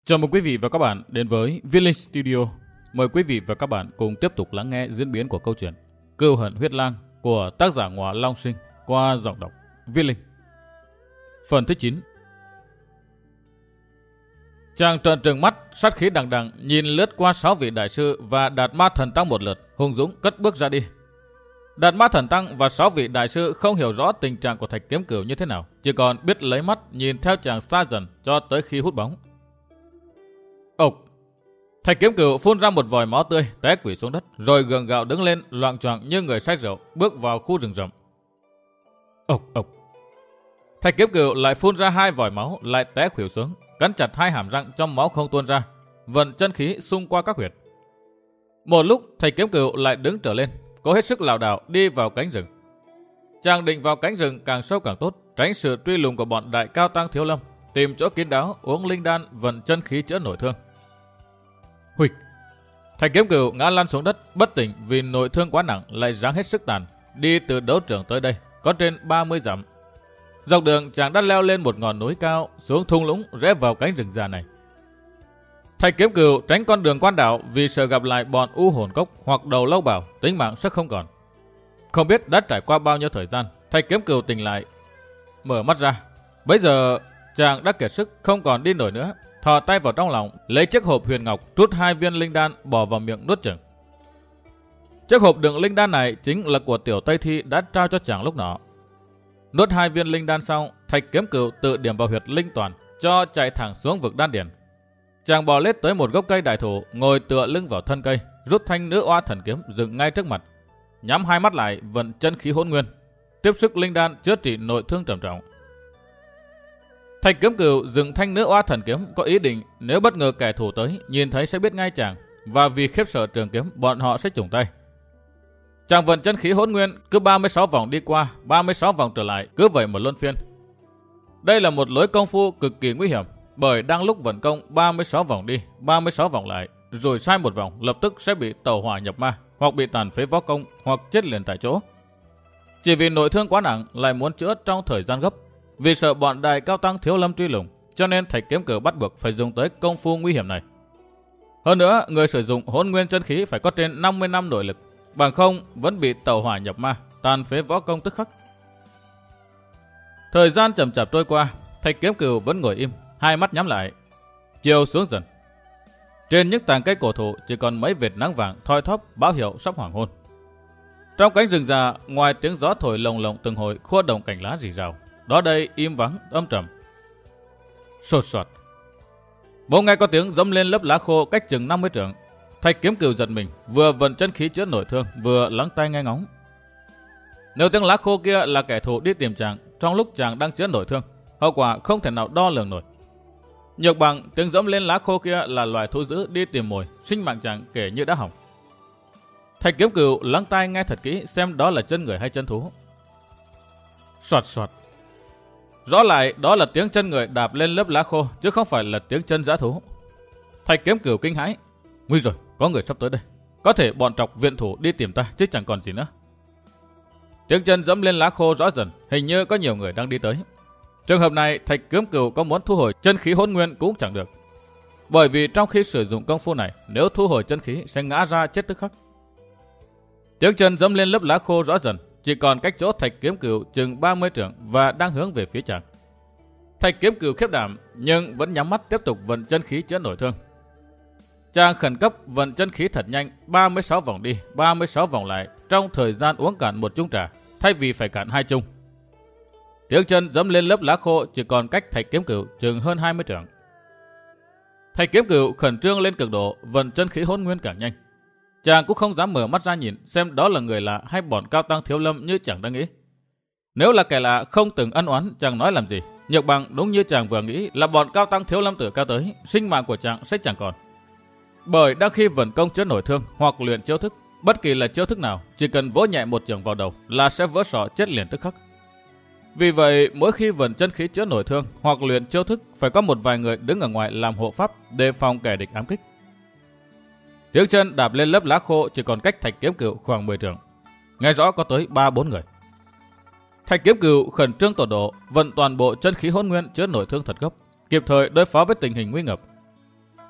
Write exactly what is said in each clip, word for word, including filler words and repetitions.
Chào mừng quý vị và các bạn đến với Viết Linh Studio. Mời quý vị và các bạn cùng tiếp tục lắng nghe diễn biến của câu chuyện Cừu hận huyết lang của tác giả Ngọa Long Sinh qua giọng đọc Viết Linh. Phần thứ chín. Chàng trợn trừng mắt, sát khí đằng đằng nhìn lướt qua sáu vị đại sư và Đạt Ma Thần Tăng một lượt, hùng dũng cất bước ra đi. Đạt Ma Thần Tăng và sáu vị đại sư không hiểu rõ tình trạng của Thạch Kiếm Cừu như thế nào, chỉ còn biết lấy mắt nhìn theo chàng xa dần cho tới khi hút bóng. Ộc! Thạch Kiếm Cừu phun ra một vòi máu tươi, té quỵ xuống đất, rồi gượng gạo đứng lên, loạng choạng như người say rượu, bước vào khu rừng rậm. Ộc ộc! Thạch Kiếm Cừu lại phun ra hai vòi máu, lại té khuỵu xuống, cắn chặt hai hàm răng trong máu không tuôn ra, vận chân khí xung qua các huyệt. Một lúc, Thạch Kiếm Cừu lại đứng trở lên, cố hết sức lảo đảo đi vào cánh rừng. Chàng định vào cánh rừng càng sâu càng tốt, tránh sự truy lùng của bọn đại cao tăng Thiếu Lâm, tìm chỗ kín đáo, uống linh đan, vận chân khí chữa nội thương. Huỵch! Thạch Kiếm Cừu ngã lăn xuống đất, bất tỉnh vì nội thương quá nặng, lại giáng hết sức tàn, đi từ đấu trường tới đây, có trên ba mươi dặm. Dọc đường chàng đã leo lên một ngọn núi cao, xuống thung lũng rẽ vào cánh rừng già này. Thạch Kiếm Cừu tránh con đường quan đảo vì sợ gặp lại bọn U Hồn Cốc hoặc Đầu Lâu Bảo, tính mạng sẽ không còn. Không biết đã trải qua bao nhiêu thời gian, Thạch Kiếm Cừu tỉnh lại, mở mắt ra. Bây giờ chàng đã kiệt sức, không còn đi nổi nữa. Thò tay vào trong lòng, lấy chiếc hộp huyền ngọc, trút hai viên linh đan bỏ vào miệng nuốt chửng. Chiếc hộp đựng linh đan này chính là của Tiểu Tây Thi đã trao cho chàng lúc nọ. Nuốt hai viên linh đan xong, Thạch Kiếm Cừu tự điểm vào huyệt linh toàn, cho chạy thẳng xuống vực đan điền. Chàng bò lết tới một gốc cây đại thụ, ngồi tựa lưng vào thân cây, rút thanh nữ oa thần kiếm dựng ngay trước mặt, nhắm hai mắt lại, vận chân khí hỗn nguyên, tiếp sức linh đan chữa trị nội thương trầm trọng. Thạch Kiếm Cừu dựng thanh nữ oa thần kiếm, có ý định nếu bất ngờ kẻ thù tới, nhìn thấy sẽ biết ngay chàng, và vì khiếp sợ trường kiếm, bọn họ sẽ chủng tay. Chàng vận chân khí hỗn nguyên, cứ ba mươi sáu vòng đi qua, ba mươi sáu vòng trở lại, cứ vậy một luân phiên. Đây là một lối công phu cực kỳ nguy hiểm, bởi đang lúc vận công ba mươi sáu vòng đi, ba mươi sáu vòng lại, rồi sai một vòng, lập tức sẽ bị tẩu hỏa nhập ma, hoặc bị tàn phế võ công, hoặc chết liền tại chỗ. Chỉ vì nội thương quá nặng, lại muốn chữa trong thời gian gấp, vì sợ bọn đại cao tăng Thiếu Lâm truy lùng, cho nên Thạch Kiếm Cừu bắt buộc phải dùng tới công phu nguy hiểm này. Hơn nữa, người sử dụng hỗn nguyên chân khí phải có trên năm mươi năm nội lực, bằng không vẫn bị tẩu hỏa nhập ma, tàn phế võ công tức khắc. Thời gian chậm chạp trôi qua, Thạch Kiếm Cừu vẫn ngồi im, hai mắt nhắm lại. Chiều xuống dần. Trên những tàng cây cổ thụ chỉ còn mấy vệt nắng vàng thoi thóp báo hiệu sắp hoàng hôn. Trong cánh rừng già, ngoài tiếng gió thổi lồng lộng từng hồi khua động cành lá rì rào, đó đây im vắng âm trầm. Sột soạt. Bỗng nghe có tiếng giẫm lên lớp lá khô cách chừng năm mươi trượng. Thạch Kiếm Cừu giật mình, vừa vận chân khí chữa nội thương, vừa lắng tai nghe ngóng. Nếu tiếng lá khô kia là kẻ thù đi tìm chàng trong lúc chàng đang chữa nội thương, hậu quả không thể nào đo lường nổi. Nhược bằng tiếng giẫm lên lá khô kia là loài thú dữ đi tìm mồi, sinh mạng chàng kể như đã hỏng. Thạch Kiếm Cừu lắng tai nghe thật kỹ xem đó là chân người hay chân thú. Soạt soạt. Rõ lại đó là tiếng chân người đạp lên lớp lá khô, chứ không phải là tiếng chân dã thú. Thạch Kiếm Cừu kinh hãi. Nguy rồi, có người sắp tới đây. Có thể bọn trọc viện thủ đi tìm ta, chứ chẳng còn gì nữa. Tiếng chân dẫm lên lá khô rõ dần, hình như có nhiều người đang đi tới. Trường hợp này, Thạch Kiếm Cừu có muốn thu hồi chân khí hỗn nguyên cũng chẳng được. Bởi vì trong khi sử dụng công phu này, nếu thu hồi chân khí sẽ ngã ra chết tức khắc. Tiếng chân dẫm lên lớp lá khô rõ dần, chỉ còn cách chỗ Thạch Kiếm Cừu chừng ba mươi trượng và đang hướng về phía chàng. Thạch Kiếm Cừu khiếp đảm nhưng vẫn nhắm mắt tiếp tục vận chân khí chữa nội thương. Chàng khẩn cấp vận chân khí thật nhanh, ba mươi sáu vòng đi, ba mươi sáu vòng lại, trong thời gian uống cạn một chung trà, thay vì phải cạn hai chung. Tiếng chân dẫm lên lớp lá khô chỉ còn cách Thạch Kiếm Cừu chừng hơn hai mươi trượng. Thạch Kiếm Cừu khẩn trương lên cực độ, vận chân khí hỗn nguyên càng nhanh. Chàng cũng không dám mở mắt ra nhìn xem đó là người lạ hay bọn cao tăng Thiếu Lâm như chàng đang nghĩ. Nếu là kẻ lạ không từng ân oán, chàng nói làm gì. Nhược bằng đúng như chàng vừa nghĩ là bọn cao tăng Thiếu Lâm từ cao tới, sinh mạng của chàng sẽ chẳng còn. Bởi đang khi vận công chữa nội thương hoặc luyện chiêu thức, bất kỳ là chiêu thức nào, chỉ cần vỗ nhẹ một chưởng vào đầu là sẽ vỡ sọ chết liền tức khắc. Vì vậy, mỗi khi vận chân khí chữa nội thương hoặc luyện chiêu thức, phải có một vài người đứng ở ngoài làm hộ pháp đề phòng kẻ địch ám kích. Tiếng chân đạp lên lớp lá khô chỉ còn cách Thạch Kiếm Cừu khoảng mười trượng. Nghe rõ có tới ba bốn người. Thạch Kiếm Cừu khẩn trương tột độ, vận toàn bộ chân khí hỗn nguyên chữa nội thương thật gấp, kịp thời đối phó với tình hình nguy ngập.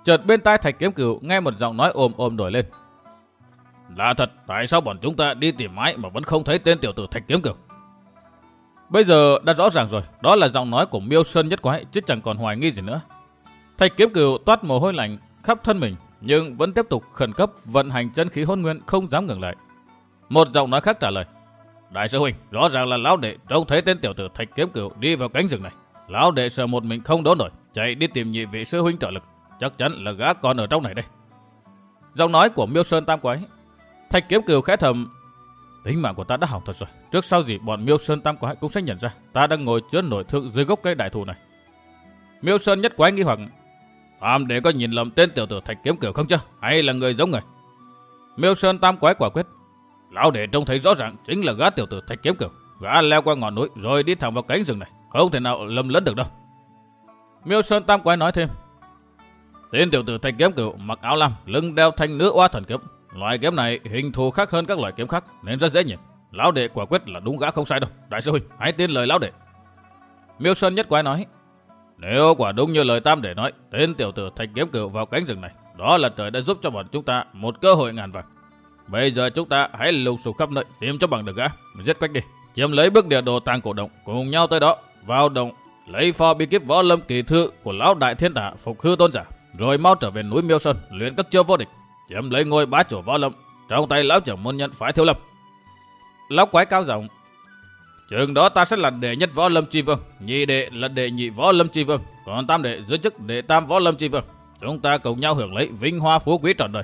Chợt bên tai Thạch Kiếm Cửu nghe một giọng nói ồm ồm nổi lên. Là thật, tại sao bọn chúng ta đi tìm mãi mà vẫn không thấy tên tiểu tử Thạch Kiếm Cửu? Bây giờ đã rõ ràng rồi, đó là giọng nói của Miêu Sơn Nhất Quái, chứ chẳng còn hoài nghi gì nữa. Thạch Kiếm Cửu toát mồ hôi lạnh khắp thân mình, nhưng vẫn tiếp tục khẩn cấp vận hành chân khí hỗn nguyên, không dám ngừng lại. Một giọng nói khác trả lời. Đại sư huynh, rõ ràng là lão đệ trông thấy tên tiểu tử Thạch Kiếm Cửu đi vào cánh rừng này. Lão đệ sợ một mình không đốn nổi, chạy đi tìm nhị vị sư huynh trợ lực. Chắc chắn là gã còn ở trong này đây. Giọng nói của Miêu Sơn Tam Quái. Thạch Kiếm Cửu khẽ thầm. Tính mạng của ta đã hỏng thật rồi. Trước sau gì bọn Miêu Sơn Tam Quái cũng sẽ nhận ra ta đang ngồi chứa nổi thương dưới gốc cây đại thụ này. Miêu Sơn Nhất Quái nghi hoặc. Tam đệ có nhìn lầm tên tiểu tử Thạch Kiếm Cửu không chứ? Hay là người giống người? Miêu Sơn Tam Quái quả quyết. Lão đệ trông thấy rõ ràng chính là gã tiểu tử Thạch Kiếm Cửu. Gã leo qua ngọn núi rồi đi thẳng vào cánh rừng này, không thể nào lầm lẫn được đâu. Miêu Sơn Tam Quái nói thêm. Tên tiểu tử Thạch Kiếm Cửu mặc áo lam, lưng đeo thanh nữ oa thần kiếm. Loại kiếm này hình thù khác hơn các loại kiếm khác nên rất dễ nhìn. Lão đệ quả quyết là đúng gã không sai đâu. Đại sư huynh, hãy tin lời lão đệ. Miêu Sơn Nhất Quái nói. Nếu quả đúng như lời Tam đệ nói, tên tiểu tử Thạch Kiếm Cửu vào cánh rừng này, đó là trời đã giúp cho bọn chúng ta một cơ hội ngàn vàng. Bây giờ chúng ta hãy lùng sục khắp nơi tìm cho bằng được gã, giết quách đi, chiếm lấy bức địa đồ tàng cổ động, cùng nhau tới đó vào động lấy pho bí kíp võ lâm kỳ thư của lão đại thiên tả Phục Hư Tôn giả, rồi mau trở về núi Miêu Sơn luyện các chiêu vô địch, chiếm lấy ngôi bá chủ võ lâm trong tay lão trưởng môn nhân phái Thiếu Lâm. Lão Quái cao giọng. Chừng đó ta sẽ là đệ nhất võ lâm tri vương, nhị đệ là đệ nhị võ lâm tri vương, còn tam đệ giữ chức đệ tam võ lâm tri vương. Chúng ta cùng nhau hưởng lấy vinh hoa phú quý trọn đời.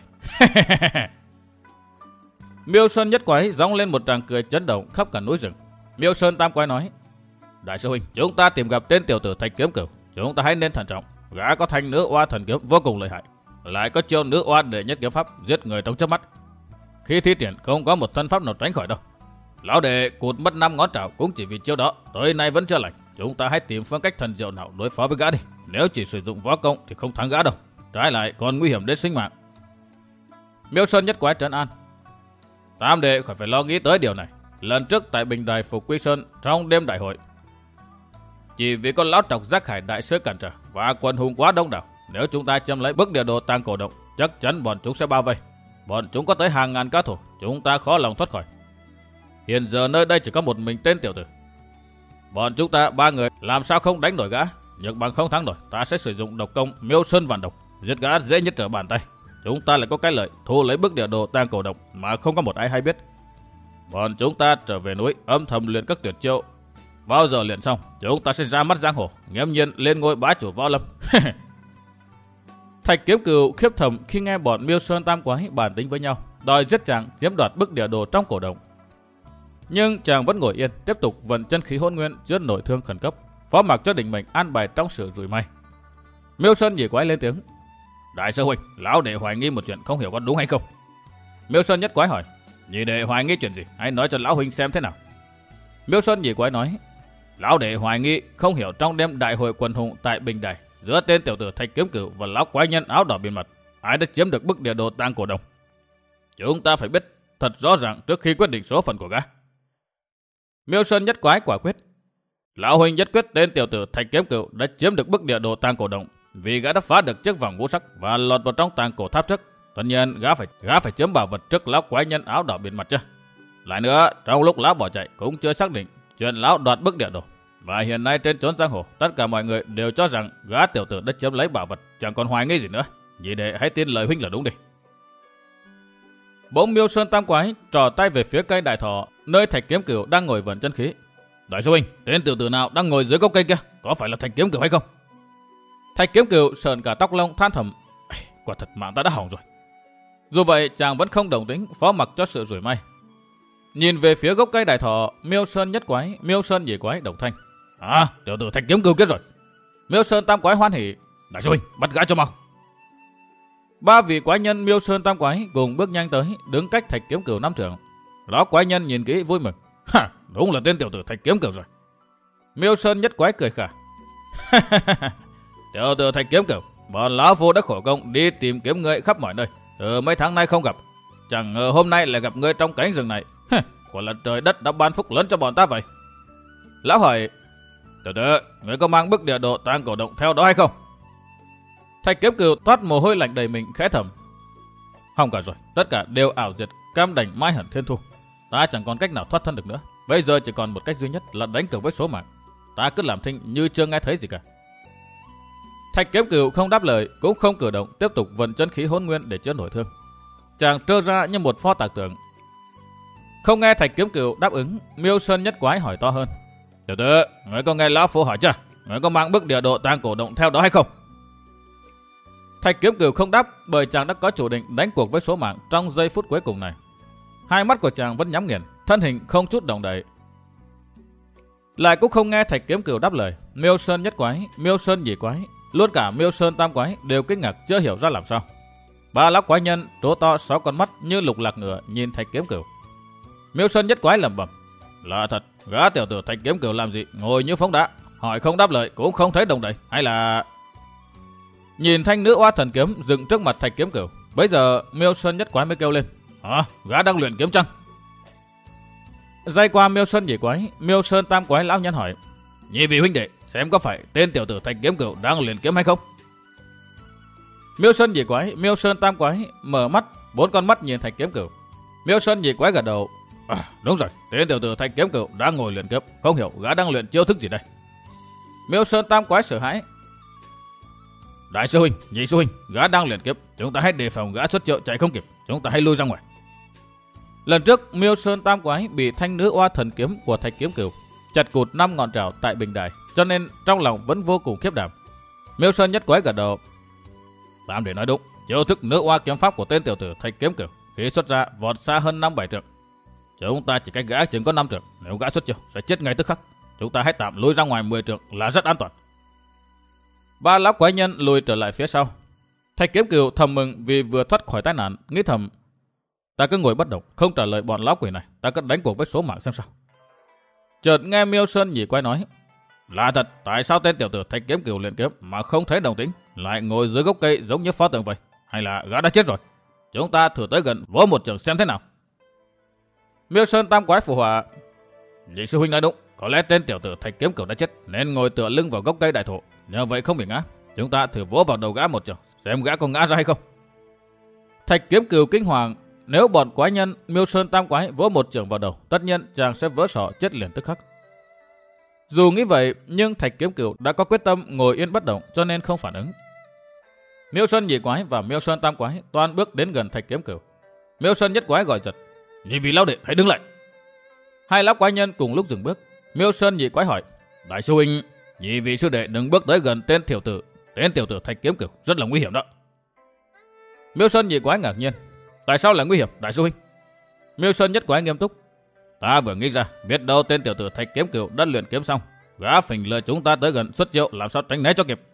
Miêu Sơn Nhất Quái gióng lên một tràng cười chấn động khắp cả núi rừng. Miêu Sơn Tam Quái nói. Đại sư huynh, chúng ta tìm gặp tên tiểu tử Thạch Kiếm Cửu, chúng ta hãy nên thận trọng. Gã có thanh nữ oa thần kiếm vô cùng lợi hại, lại có chiêu nữ oa đệ nhất kiếm pháp giết người trong chớp mắt. Khi thi triển không có một thân pháp nào tránh khỏi đâu. Lão đệ cụt mất năm ngón trảo cũng chỉ vì chiêu đó, tới nay vẫn chưa lành. Chúng ta hãy tìm phương cách thần diệu nào đối phó với gã đi. Nếu chỉ sử dụng võ công thì không thắng gã đâu, trái lại còn nguy hiểm đến sinh mạng. Miêu Sơn Nhất Quái trấn an. Tam đệ khỏi phải lo nghĩ tới điều này. Lần trước tại Bình Đài Phục Quy Sơn trong đêm đại hội, chỉ vì con lão trọc Giác Hải đại sư cản trở và quần hùng quá đông đảo, nếu chúng ta chiếm lấy bức địa đồ tàng cổ động, chắc chắn bọn chúng sẽ bao vây. Bọn chúng có tới hàng ngàn cao thủ, chúng ta khó lòng thoát khỏi. Hiện giờ nơi đây chỉ có một mình tên tiểu tử. Bọn chúng ta ba người làm sao không đánh nổi gã? Nhược bằng không thắng nổi, ta sẽ sử dụng độc công Miêu Sơn Vạn Độc, giết gã dễ nhất trở bàn tay. Chúng ta lại có cái lợi thu lấy bức địa đồ tàng cổ động mà không có một ai hay biết. Bọn chúng ta trở về núi âm thầm luyện các tuyệt chiêu. Bao giờ luyện xong, chúng ta sẽ ra mắt giang hồ, nghiễm nhiên lên ngôi bá chủ võ lâm. Thạch Kiếm Cửu khiếp thầm khi nghe bọn Miêu Sơn Tam Quái bàn tính với nhau, đòi giết chàng chiếm đoạt bức địa đồ trong cổ động. Nhưng chàng vẫn ngồi yên, tiếp tục vận chân khí hỗn nguyên chữa nội thương khẩn cấp, phó mặc cho định mệnh an bài trong sự rủi may. Miêu Sơn Nhị Quái lên tiếng. Đại sư huynh, lão đệ hoài nghi một chuyện không hiểu có đúng hay không. Miêu Sơn Nhất Quái hỏi. Nhị đệ hoài nghi chuyện gì? Hãy nói cho lão huynh xem thế nào. Miêu Sơn Nhị Quái nói. Lão đệ hoài nghi không hiểu trong đêm đại hội quần hùng tại Bình Đài, giữa tên tiểu tử Thạch Kiếm Cửu và lão quái nhân áo đỏ biển mặt, ai đã chiếm được bức địa đồ tàng cổ động. Chúng ta phải biết thật rõ ràng trước khi quyết định số phận của gã. Miêu Sơn Nhất Quái quả quyết. Lão huynh nhất quyết tên tiểu tử Thạch Kiếm Cửu đã chiếm được bức địa đồ tàng cổ động, vì gã đã phá được chiếc vòng ngũ sắc và lọt vào trong tàng cổ tháp trước. Tất nhiên gã phải gã phải chiếm bảo vật trước lão quái nhân áo đỏ biển mặt chứ. Lại nữa, trong lúc lão bỏ chạy cũng chưa xác định chuyện lão đoạt bức địa đồ, và hiện nay trên chốn giang hồ tất cả mọi người đều cho rằng gã tiểu tử đã chiếm lấy bảo vật, chẳng còn hoài nghi gì nữa. Vì đệ hãy tin lời huynh là đúng đi. Bỗng Miêu Sơn Tam Quái trò tay về phía cây đại thọ nơi Thạch Kiếm Cửu đang ngồi vận chân khí. Đại sư huynh, tên tiểu tử nào đang ngồi dưới gốc cây kia, có phải là Thạch Kiếm Cửu hay không? Thạch Kiếm Cửu sờn cả tóc lông than thầm. Quả thật mạng ta đã hỏng rồi. Dù vậy chàng vẫn không đồng tính, phó mặc cho sự rủi may. Nhìn về phía gốc cây đại thọ, Miêu Sơn Nhất Quái, Miêu Sơn Nhị Quái đồng thanh. À, tiểu tử Thạch Kiếm Cửu kia rồi. Miêu Sơn Tam Quái hoan hỉ. Đại sư huynh, bắt gã cho mau. Ba vị quái nhân Miêu Sơn Tam Quái cùng bước nhanh tới, đứng cách Thạch Kiếm Cửu năm trượng. Lão quái nhân nhìn kỹ vui mừng. Ha, đúng là tên tiểu tử Thạch Kiếm Cửu rồi. Miêu Sơn Nhất Quái cười khà. Tiểu tử Thạch Kiếm Cửu, bọn lão phu đã khổ công đi tìm kiếm ngươi khắp mọi nơi, từ mấy tháng nay không gặp, chẳng ngờ hôm nay lại gặp ngươi trong cánh rừng này. Quả là trời đất đã ban phúc lớn cho bọn ta vậy. Lão hỏi. Tiểu tử, ngươi có mang bức địa đồ tàng cổ động theo đó hay không? Thạch Kiếm Cửu toát mồ hôi lạnh đầy mình, khẽ thầm: hỏng cả rồi, tất cả đều ảo diệt, cam đành mai hận thiên thu. Ta chẳng còn cách nào thoát thân được nữa. Bây giờ chỉ còn một cách duy nhất là đánh cược với số mạng. Ta cứ làm thinh như chưa nghe thấy gì cả. Thạch Kiếm Cửu không đáp lời, cũng không cử động, tiếp tục vận chân khí hỗn nguyên để chữa nổi thương. Chàng trơ ra như một pho tạc tượng. Không nghe Thạch Kiếm Cửu đáp ứng, Miêu Sơn Nhất Quái hỏi to hơn: tiểu tử, ngươi có nghe lão phu hỏi chưa? Ngươi có mang bức địa đồ tang cổ động theo đó hay không? Thạch Kiếm Cửu không đáp, bởi chàng đã có chủ định đánh cuộc với số mạng trong giây phút cuối cùng này. Hai mắt của chàng vẫn nhắm nghiền, thân hình không chút động đậy. Lại cũng không nghe Thạch Kiếm Cửu đáp lời, Miêu Sơn Nhất Quái, Miêu Sơn Nhị Quái, luôn cả Miêu Sơn Tam Quái đều kinh ngạc chưa hiểu ra làm sao. Ba lão quái nhân trố to sáu con mắt như lục lạc ngựa nhìn Thạch Kiếm Cửu. Miêu Sơn Nhất Quái lẩm bẩm: là thật, gã tiểu tử Thạch Kiếm Cửu làm gì ngồi như phóng đá, hỏi không đáp lời cũng không thấy động đậy, hay là... Nhìn thanh nữ oa thần kiếm dựng trước mặt Thạch Kiếm Cửu, bấy giờ Miêu Sơn Nhất Quái mới kêu lên: hả, gã đang luyện kiếm chăng? Dây qua Miêu Sơn Nhị Quái, Miêu Sơn Tam Quái lão nhân hỏi: nhị vị huynh đệ, xem có phải tên tiểu tử Thạch Kiếm Cửu đang luyện kiếm hay không? Miêu Sơn Nhị Quái, Miêu Sơn Tam Quái mở mắt, bốn con mắt nhìn Thạch Kiếm Cửu. Miêu Sơn Nhị Quái gật đầu: à, đúng rồi, tên tiểu tử Thạch Kiếm Cửu đang ngồi luyện kiếm, không hiểu gã đang luyện chiêu thức gì đây. Miêu Sơn Tam Quái sợ hãi: đại sư huynh, nhị sư huynh, gã đang luyện kiếm, chúng ta hãy đề phòng gã xuất chiêu chạy không kịp, chúng ta hãy lui ra ngoài. Lần trước Miêu Sơn Tam Quái bị thanh nữ oa thần kiếm của Thạch Kiếm Cửu chặt cụt năm ngọn trảo tại bình đài, cho nên trong lòng vẫn vô cùng khiếp đảm. Miêu Sơn Nhất Quái gật đầu: Tam để nói đúng, chiêu thức nữ oa kiếm pháp của tên tiểu tử Thạch Kiếm Cửu khi xuất ra vọt xa hơn năm bảy trượng. Chúng ta chỉ cách gã chừng có năm trượng, nếu gã xuất chiêu sẽ chết ngay tức khắc. Chúng ta hãy tạm lùi ra ngoài mười trượng là rất an toàn. Ba lão quái nhân lùi trở lại phía sau. Thạch Kiếm Cửu thầm mừng vì vừa thoát khỏi tai nạn, nghĩ thầm: ta cứ ngồi bất động, không trả lời bọn lão quỷ này, ta cứ đánh cuộc với số mạng xem sao. Chợt nghe Miêu Sơn Nhị Quái nói: là thật, tại sao tên tiểu tử Thạch Kiếm Cửu luyện kiếm mà không thấy đồng tính, lại ngồi dưới gốc cây giống như pho tượng vậy? Hay là gã đã chết rồi? Chúng ta thử tới gần vỗ một trường xem thế nào. Miêu Sơn Tam Quái phụ họa: nhị sư huynh nói đúng, có lẽ tên tiểu tử Thạch Kiếm Cửu đã chết nên ngồi tựa lưng vào gốc cây đại thụ, nhờ vậy không bị ngã. Chúng ta thử vỗ vào đầu gã một trường, xem gã có ngã ra hay không. Thạch Kiếm Cửu kinh hoàng, nếu bọn quái nhân Miêu Sơn Tam Quái vỗ một trường vào đầu, tất nhiên chàng sẽ vỡ sọ chết liền tức khắc. Dù nghĩ vậy, nhưng Thạch Kiếm Cửu đã có quyết tâm ngồi yên bất động, cho nên không phản ứng. Miêu Sơn Nhị Quái và Miêu Sơn Tam Quái toan bước đến gần Thạch Kiếm Cửu. Miêu Sơn Nhất Quái gọi giật: nhị vị lão đệ hãy đứng lại. Hai lão quái nhân cùng lúc dừng bước. Miêu Sơn Nhị Quái hỏi: đại sư huynh, nhị vị sư đệ đừng bước tới gần tên tiểu tử, tên tiểu tử Thạch Kiếm Cửu rất là nguy hiểm đó. Miêu Sơn Nhị Quái ngạc nhiên: tại sao lại nguy hiểm, đại sư huynh? Miêu Sơn Nhất Quái nghiêm túc: ta vừa nghĩ ra, biết đâu tên tiểu tử Thạch Kiếm Cửu đã luyện kiếm xong, gã phình lừa chúng ta tới gần xuất chiêu, làm sao tránh né cho kịp.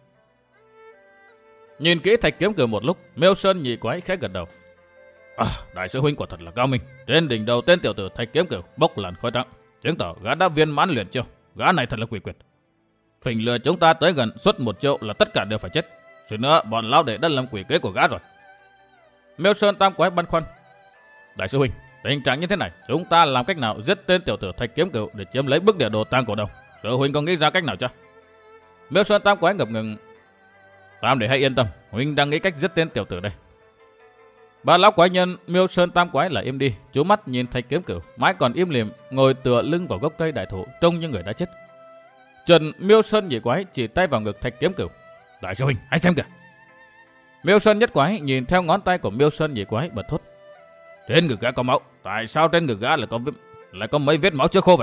Nhìn kỹ Thạch Kiếm Cửu một lúc, Miêu Sơn Nhị Quái khẽ gật đầu: à, đại sư huynh quả thật là cao minh. Trên đỉnh đầu tên tiểu tử Thạch Kiếm Cửu bốc làn khói trắng, chứng tỏ gã đã viên mãn luyện chiêu. Gã này thật là quỷ quyệt, phình lừa chúng ta tới gần suốt một chiêu là tất cả đều phải chết. Suýt nữa bọn lão đệ đã làm quỷ kế của gã rồi. Miêu Sơn Tam Quái băn khoăn: đại sư huynh, tình trạng như thế này, chúng ta làm cách nào giết tên tiểu tử Thạch Kiếm Cửu để chiếm lấy bức địa đồ tang cổ đồng? Sư huynh có nghĩ ra cách nào chưa? Miêu Sơn Tam Quái ngập ngừng: Tam để hãy yên tâm, huynh đang nghĩ cách giết tên tiểu tử đây. Ba lão quái nhân Miêu Sơn Tam Quái lại im đi, chú mắt nhìn Thạch Kiếm Cửu mãi còn im lìm ngồi tựa lưng vào gốc cây đại thụ trông như người đã chết. Trần Miêu Sơn Nhị Quái chỉ tay vào ngực Thạch Kiếm Cửu: đại sư huynh hãy xem kìa. Miêu Sơn Nhất Quái nhìn theo ngón tay của Miêu Sơn Nhị Quái bật thốt: trên ngực gã có máu, tại sao trên ngực gã lại có vết, lại có mấy vết máu chưa khô vậy?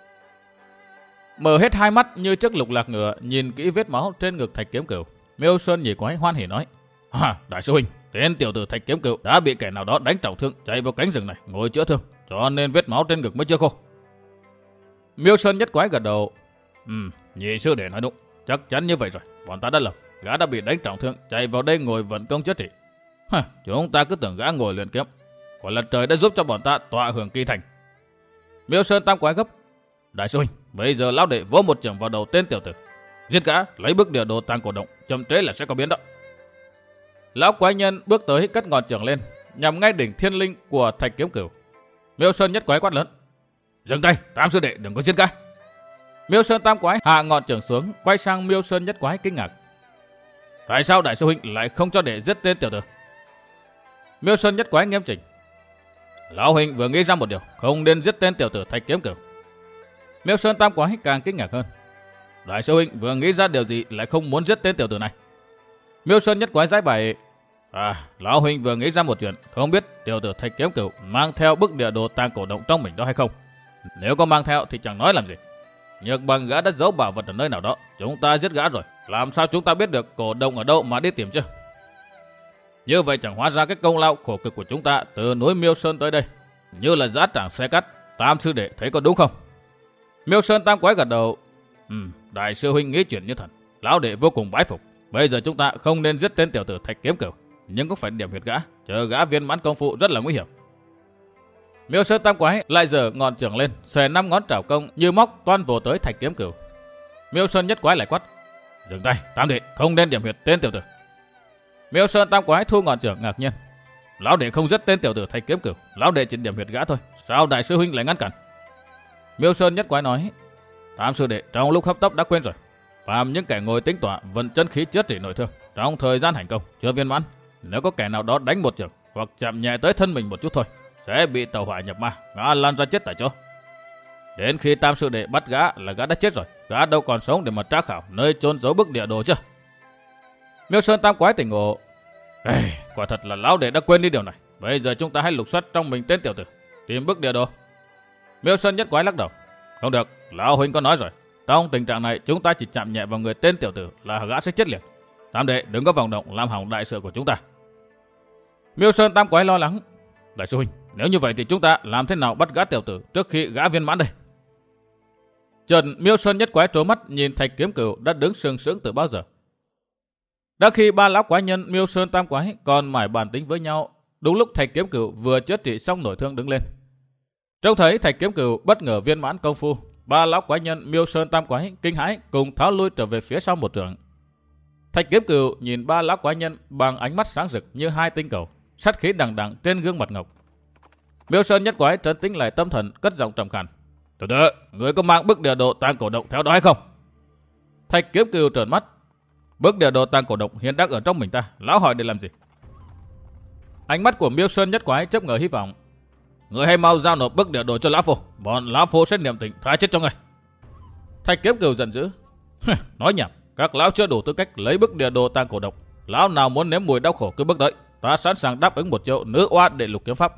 Mở hết hai mắt như chiếc lục lạc ngựa nhìn kỹ vết máu trên ngực Thạch Kiếm Cửu, Miêu Sơn Nhị Quái hoan hỉ nói: à, đại sư huynh, tên tiểu tử Thạch Kiếm Cửu đã bị kẻ nào đó đánh trọng thương, chạy vào cánh rừng này ngồi chữa thương, cho nên vết máu trên ngực mới chưa khô. Miêu Sơn Nhất Quái gật đầu: ừ, nhị sư đệ nói đúng, chắc chắn như vậy rồi, bọn ta đã lầm. Gã đã bị đánh trọng thương, chạy vào đây ngồi vận công chữa trị. Hả, chúng ta cứ tưởng gã ngồi luyện kiếm, quả là trời đã giúp cho bọn ta tọa hưởng kỳ thành. Miêu Sơn Tam Quái gấp: đại sư huynh, bây giờ lão đệ vỗ một chưởng vào đầu tên tiểu tử, giết gã, lấy bức địa đồ tang cổ động, chậm trễ là sẽ có biến đó. Lão quái nhân bước tới cất ngọn chưởng lên, nhằm ngay đỉnh thiên linh của Thạch Kiếm Cửu. Miêu Sơn Nhất Quái quát lớn: dừng tay, Tam sư đệ đừng có giết gã. Miêu Sơn Tam Quái hạ ngọn chưởng xuống, quay sang Miêu Sơn Nhất Quái kinh ngạc: Tại sao đại sư huynh lại không cho để giết tên tiểu tử? Miêu Sơn Nhất Quái nghiêm chỉnh. Lão huynh vừa nghĩ ra một điều, không nên giết tên tiểu tử Thạch Kiếm Cửu. Miêu Sơn Tam Quái càng kinh ngạc hơn. Đại sư huynh vừa nghĩ ra điều gì lại không muốn giết tên tiểu tử này? Miêu Sơn Nhất Quái giải bày. À, lão huynh vừa nghĩ ra một chuyện, không biết tiểu tử Thạch Kiếm Cửu mang theo bức địa đồ tàng cổ động trong mình đó hay không? Nếu có mang theo thì chẳng nói làm gì. Nhược bằng gã đã giấu bảo vật ở nơi nào đó, chúng ta giết gã rồi, làm sao chúng ta biết được cổ động ở đâu mà đi tìm chứ? Như vậy chẳng hóa ra cái công lao khổ cực của chúng ta từ núi Miêu Sơn tới đây, như là giá tràng xe cắt. Tam sư đệ thấy có đúng không? Miêu Sơn Tam Quái gật đầu. Ừ, đại sư huynh nghĩ chuyện như thật, lão đệ vô cùng bái phục. Bây giờ chúng ta không nên giết tên tiểu tử Thạch Kiếm Cửu, nhưng cũng phải điểm huyệt gã, chờ gã viên mãn công phu rất là nguy hiểm. Miêu Sơn Tam Quái lại giở ngọn chưởng lên, xòe năm ngón trảo công như móc toan vồ tới Thạch Kiếm Cửu. Miêu Sơn Nhất Quái lại quát. Dừng tay, Tam đệ, không nên điểm huyệt tên tiểu tử. Miêu Sơn Tam Quái thu ngọn chưởng ngạc nhiên. Lão đệ không giết tên tiểu tử Thạch Kiếm Cửu, lão đệ chỉ điểm huyệt gã thôi, sao đại sư huynh lại ngăn cản? Miêu Sơn Nhất Quái nói. Tam sư đệ trong lúc hấp tấp đã quên rồi, phàm những kẻ ngồi tính tọa vận chân khí chữa trị nội thương trong thời gian hành công chưa viên mãn, nếu có kẻ nào đó đánh một chưởng hoặc chạm nhẹ tới thân mình một chút thôi, sẽ bị tẩu hỏa nhập ma, ngã lan ra chết tại chỗ. Đến khi Tam sư đệ bắt gã là gã đã chết rồi, gã đâu còn sống để mà tra khảo nơi chôn giấu bức địa đồ chứ? Miêu Sơn Tam Quái tỉnh ngộ. Ê, quả thật là lão đệ đã quên đi điều này. Bây giờ chúng ta hãy lục soát trong mình tên tiểu tử, tìm bức địa đồ. Miêu Sơn Nhất Quái lắc đầu. Không được, lão huynh có nói rồi, trong tình trạng này chúng ta chỉ chạm nhẹ vào người tên tiểu tử là gã sẽ chết liền. Tam đệ đừng có vọng động làm hỏng đại sự của chúng ta. Miêu Sơn Tam Quái lo lắng. Đại sư huynh, nếu như vậy thì chúng ta làm thế nào bắt gã tiểu tử trước khi gã viên mãn đây? Trần Miêu Sơn Nhất Quái trố mắt nhìn Thạch Kiếm Cửu đã đứng sừng sững từ bao giờ. Đã khi ba lão quái nhân Miêu Sơn Tam Quái còn mải bàn tính với nhau, đúng lúc Thạch Kiếm Cửu vừa chữa trị xong nổi thương đứng lên. Trông thấy Thạch Kiếm Cửu bất ngờ viên mãn công phu, ba lão quái nhân Miêu Sơn Tam Quái kinh hãi cùng tháo lui trở về phía sau một trường. Thạch Kiếm Cửu nhìn ba lão quái nhân bằng ánh mắt sáng rực như hai tinh cầu, sát khí đằng đằng trên gương mặt ngọc. Miêu Sơn Nhất Quái trấn tĩnh lại tâm thần, cất giọng trầm khàn. Từ từ, người có mang bức địa đồ tàng cổ động theo đó hay không? Thạch Kiếm Cửu trợn mắt. Bức địa đồ tàng cổ động hiện đang ở trong mình ta, lão hỏi để làm gì? Ánh mắt của Miêu Sơn Nhất Quái chớp ngờ hy vọng. Người hãy mau giao nộp bức địa đồ cho lão phu, bọn lão phu sẽ niệm tình tha chết cho người. Thạch Kiếm Cửu giận dữ. Nói nhảm, các lão chưa đủ tư cách lấy bức địa đồ tàng cổ động. Lão nào muốn nếm mùi đau khổ cứ bước đợi, ta sẵn sàng đáp ứng một triệu nữ oa để lục kiếm pháp.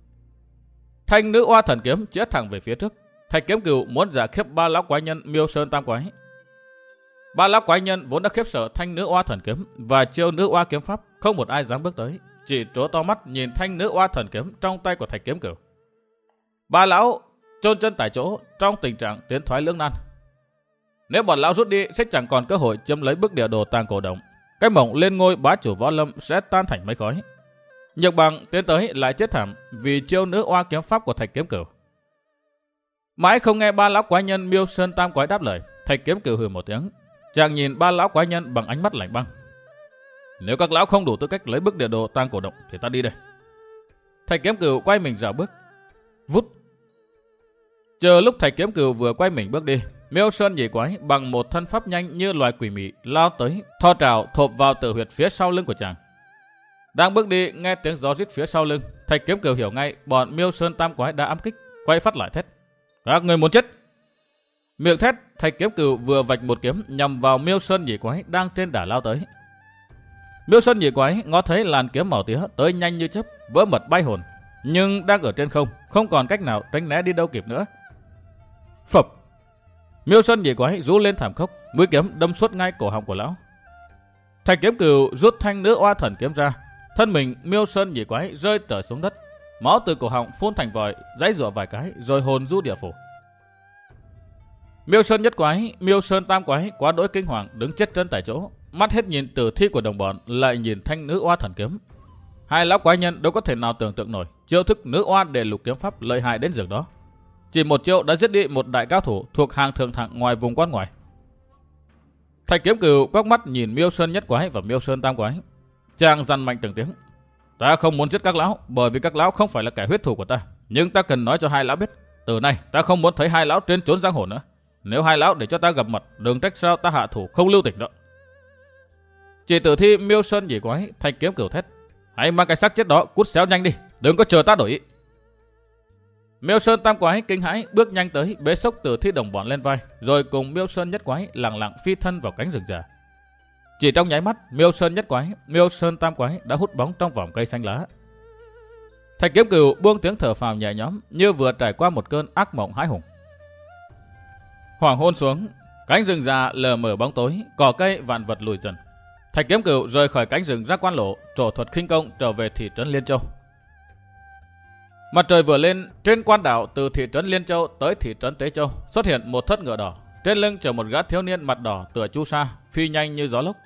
Thanh nữ oa thần kiếm chĩa thẳng về phía trước. Thạch Kiếm Cửu muốn giả khiếp ba lão quái nhân Miêu Sơn Tam Quái. Ba lão quái nhân vốn đã khiếp sợ thanh nữ oa thần kiếm và chiêu nữ oa kiếm pháp, không một ai dám bước tới, chỉ trố to mắt nhìn thanh nữ oa thần kiếm trong tay của Thạch Kiếm Cửu. Ba lão chôn chân tại chỗ trong tình trạng tiến thoái lưỡng nan. Nếu bọn lão rút đi sẽ chẳng còn cơ hội chiếm lấy bức địa đồ tàng cổ động, cái mộng lên ngôi bá chủ võ lâm sẽ tan thành mây khói. Nhược Bằng tiến tới lại chết thảm vì chiêu nữ oa kiếm pháp của Thạch Kiếm Cửu. Mãi không nghe ba lão quái nhân Miêu Sơn Tam Quái đáp lời, Thạch Kiếm Cửu hừ một tiếng, chàng nhìn ba lão quái nhân bằng ánh mắt lạnh băng. Nếu các lão không đủ tư cách lấy bức địa đồ tàng cổ động thì ta đi đây. Thạch Kiếm Cửu quay mình rảo bước. Vút. Chờ lúc Thạch Kiếm Cửu vừa quay mình bước đi, Miêu Sơn Nhị Quái bằng một thân pháp nhanh như loài quỷ mị lao tới, thò trào thộp vào tử huyệt phía sau lưng của chàng. Đang bước đi nghe tiếng gió rít phía sau lưng, Thạch Kiếm Cửu hiểu ngay bọn Miêu Sơn Tam Quái đã ám kích, quay phát lại thét. Các người muốn chết! Miệng thét, Thạch Kiếm Cửu vừa vạch một kiếm nhằm vào Miêu Sơn Nhị Quái đang trên đà lao tới. Miêu Sơn Nhị Quái ngó thấy làn kiếm màu tía tới nhanh như chớp, vỡ mật bay hồn, nhưng đang ở trên không, không còn cách nào tránh né đi đâu kịp nữa. Phập! Miêu Sơn Nhị Quái rú lên thảm khốc, mũi kiếm đâm suốt ngay cổ họng của lão. Thạch Kiếm Cửu rút thanh nữ oa thần kiếm ra, thân mình Miêu Sơn Nhị Quái rơi trở xuống đất, máu từ cổ họng phun thành vòi, giãy giụa vài cái rồi hồn du địa phủ. Miêu Sơn Nhất Quái, Miêu Sơn Tam Quái quá đỗi kinh hoàng đứng chết chân tại chỗ, mắt hết nhìn tử thi của đồng bọn lại nhìn thanh nữ oa thần kiếm. Hai lão quái nhân đâu có thể nào tưởng tượng nổi chiêu thức nữ oa để lục kiếm pháp lợi hại đến dường đó. Chỉ một chiêu đã giết đi một đại cao thủ thuộc hàng thượng thặng ngoài vùng quan ngoài. Thạch Kiếm Cửu quắc mắt nhìn Miêu Sơn Nhất Quái và Miêu Sơn Tam Quái, chàng dằn mạnh từng tiếng. Ta không muốn giết các lão, bởi vì các lão không phải là kẻ huyết thủ của ta, nhưng ta cần nói cho hai lão biết, từ nay ta không muốn thấy hai lão trên trốn giang hồ nữa. Nếu hai lão để cho ta gặp mặt, đừng trách sao ta hạ thủ không lưu tình đó. Chỉ tử thi Miêu Sơn nhỉ quái, Thạch Kiếm Cửu thét: "Hãy mang cái xác chết đó cút xéo nhanh đi, đừng có chờ ta đổi ý." Miêu Sơn tam quái kinh hãi bước nhanh tới bế xốc tử thi đồng bọn lên vai, rồi cùng Miêu Sơn nhất quái lặng lặng phi thân vào cánh rừng già. Chỉ trong nháy mắt, Miêu Sơn nhất quái, Miêu Sơn tam quái đã hút bóng trong vòng cây xanh lá. Thạch Kiếm Cửu buông tiếng thở phào nhẹ nhõm như vừa trải qua một cơn ác mộng hãi hùng. Hoàng hôn xuống, cánh rừng già lờ mờ bóng tối, cỏ cây vạn vật lùi dần. Thạch Kiếm Cửu rời khỏi cánh rừng ra quan lộ, trổ thuật khinh công trở về thị trấn Liên Châu. Mặt trời vừa lên, trên quan đảo từ thị trấn Liên Châu tới thị trấn Tế Châu xuất hiện một thất ngựa đỏ, trên lưng chở một gã thiếu niên mặt đỏ tựa chu sa, phi nhanh như gió lốc.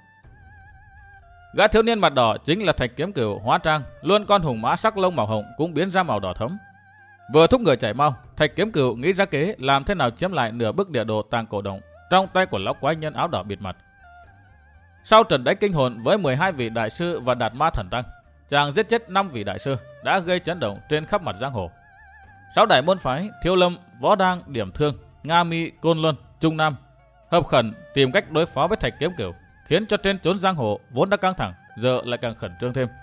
Gã thiếu niên mặt đỏ chính là Thạch Kiếm Cửu hóa trang, luôn con hùng mã sắc lông màu hồng cũng biến ra màu đỏ thẫm. Vừa thúc ngựa chạy mau, Thạch Kiếm Cửu nghĩ ra kế làm thế nào chiếm lại nửa bức địa đồ tàng cổ động trong tay của lão quái nhân áo đỏ bịt mặt. Sau trận đánh kinh hồn với mười hai vị đại sư và Đạt Ma Thần Tăng, chàng giết chết năm vị đại sư đã gây chấn động trên khắp mặt giang hồ. Sáu đại môn phái Thiếu Lâm, Võ Đang, Điểm Thương, Nga Mi, Côn Luân, Trung Nam hợp khẩn tìm cách đối phó với Thạch Kiếm Cửu, khiến cho trên chốn giang hồ vốn đã căng thẳng giờ lại càng khẩn trương thêm.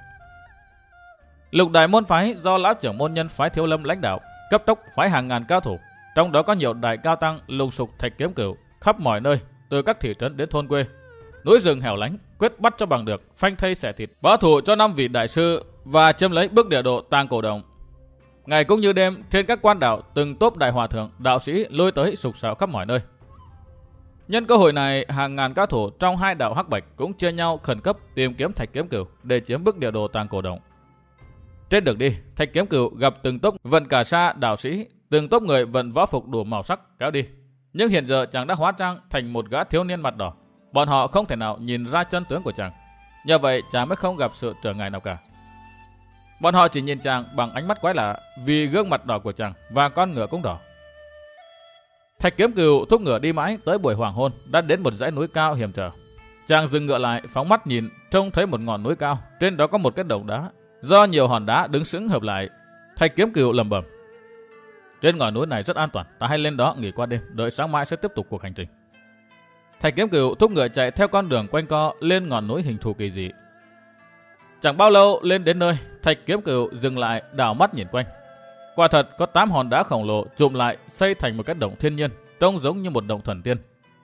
Lục đại môn phái do lão trưởng môn nhân phái Thiếu Lâm lãnh đạo cấp tốc phái hàng ngàn cao thủ, trong đó có nhiều đại cao tăng lùng sục Thạch Kiếm Cửu khắp mọi nơi, từ các thị trấn đến thôn quê, núi rừng hẻo lánh, quyết bắt cho bằng được, phanh thây xẻ thịt, báo thù cho năm vị đại sư và chiếm lấy bức địa độ tàng cổ động. Ngày cũng như đêm, trên các quan đảo từng tốp đại hòa thượng, đạo sĩ lôi tới sục sạo khắp mọi nơi. Nhân cơ hội này, hàng ngàn cao thủ trong hai đảo Hắc Bạch cũng chia nhau khẩn cấp tìm kiếm Thạch Kiếm Cửu để chiếm bức địa đồ tàng cổ động. Trên đường đi, Thạch Kiếm Cửu gặp từng tốp vận cả sa đạo sĩ, từng tốp người vận võ phục đủ màu sắc kéo đi. Nhưng hiện giờ chàng đã hóa trang thành một gã thiếu niên mặt đỏ, bọn họ không thể nào nhìn ra chân tướng của chàng. Nhờ vậy chàng mới không gặp sự trở ngại nào cả. Bọn họ chỉ nhìn chàng bằng ánh mắt quái lạ vì gương mặt đỏ của chàng và con ngựa cũng đỏ. Thạch Kiếm Cửu thúc ngựa đi mãi tới buổi hoàng hôn đã đến một dãy núi cao hiểm trở. Chàng dừng ngựa lại, phóng mắt nhìn, trông thấy một ngọn núi cao, trên đó có một cái động đá do nhiều hòn đá đứng sững hợp lại. Thạch Kiếm Cửu lẩm bẩm: trên ngọn núi này rất an toàn, ta hãy lên đó nghỉ qua đêm, đợi sáng mai sẽ tiếp tục cuộc hành trình. Thạch Kiếm Cửu thúc ngựa chạy theo con đường quanh co lên ngọn núi hình thù kỳ dị. Chẳng bao lâu lên đến nơi, Thạch Kiếm Cửu dừng lại đảo mắt nhìn quanh. Quả thật có tám hòn đá khổng lồ chụm lại xây thành một cái động thiên nhiên, trông giống như một động thuần tiên.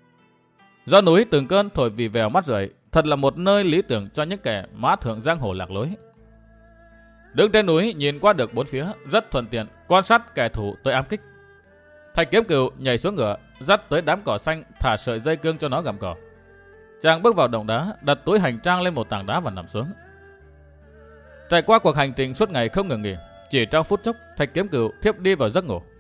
Do núi từng cơn thổi vì vèo mắt rượi, thật là một nơi lý tưởng cho những kẻ mã thượng giang hồ lạc lối. Đứng trên núi nhìn qua được bốn phía, rất thuận tiện quan sát kẻ thù tới ám kích. Thạch Kiếm Cửu nhảy xuống ngựa, dắt tới đám cỏ xanh, thả sợi dây cương cho nó gặm cỏ. Chàng bước vào động đá, đặt túi hành trang lên một tảng đá và nằm xuống. Trải qua cuộc hành trình suốt ngày không ngừng nghỉ, chỉ trong phút chốc Thạch Kiếm Cửu thiếp đi vào giấc ngủ.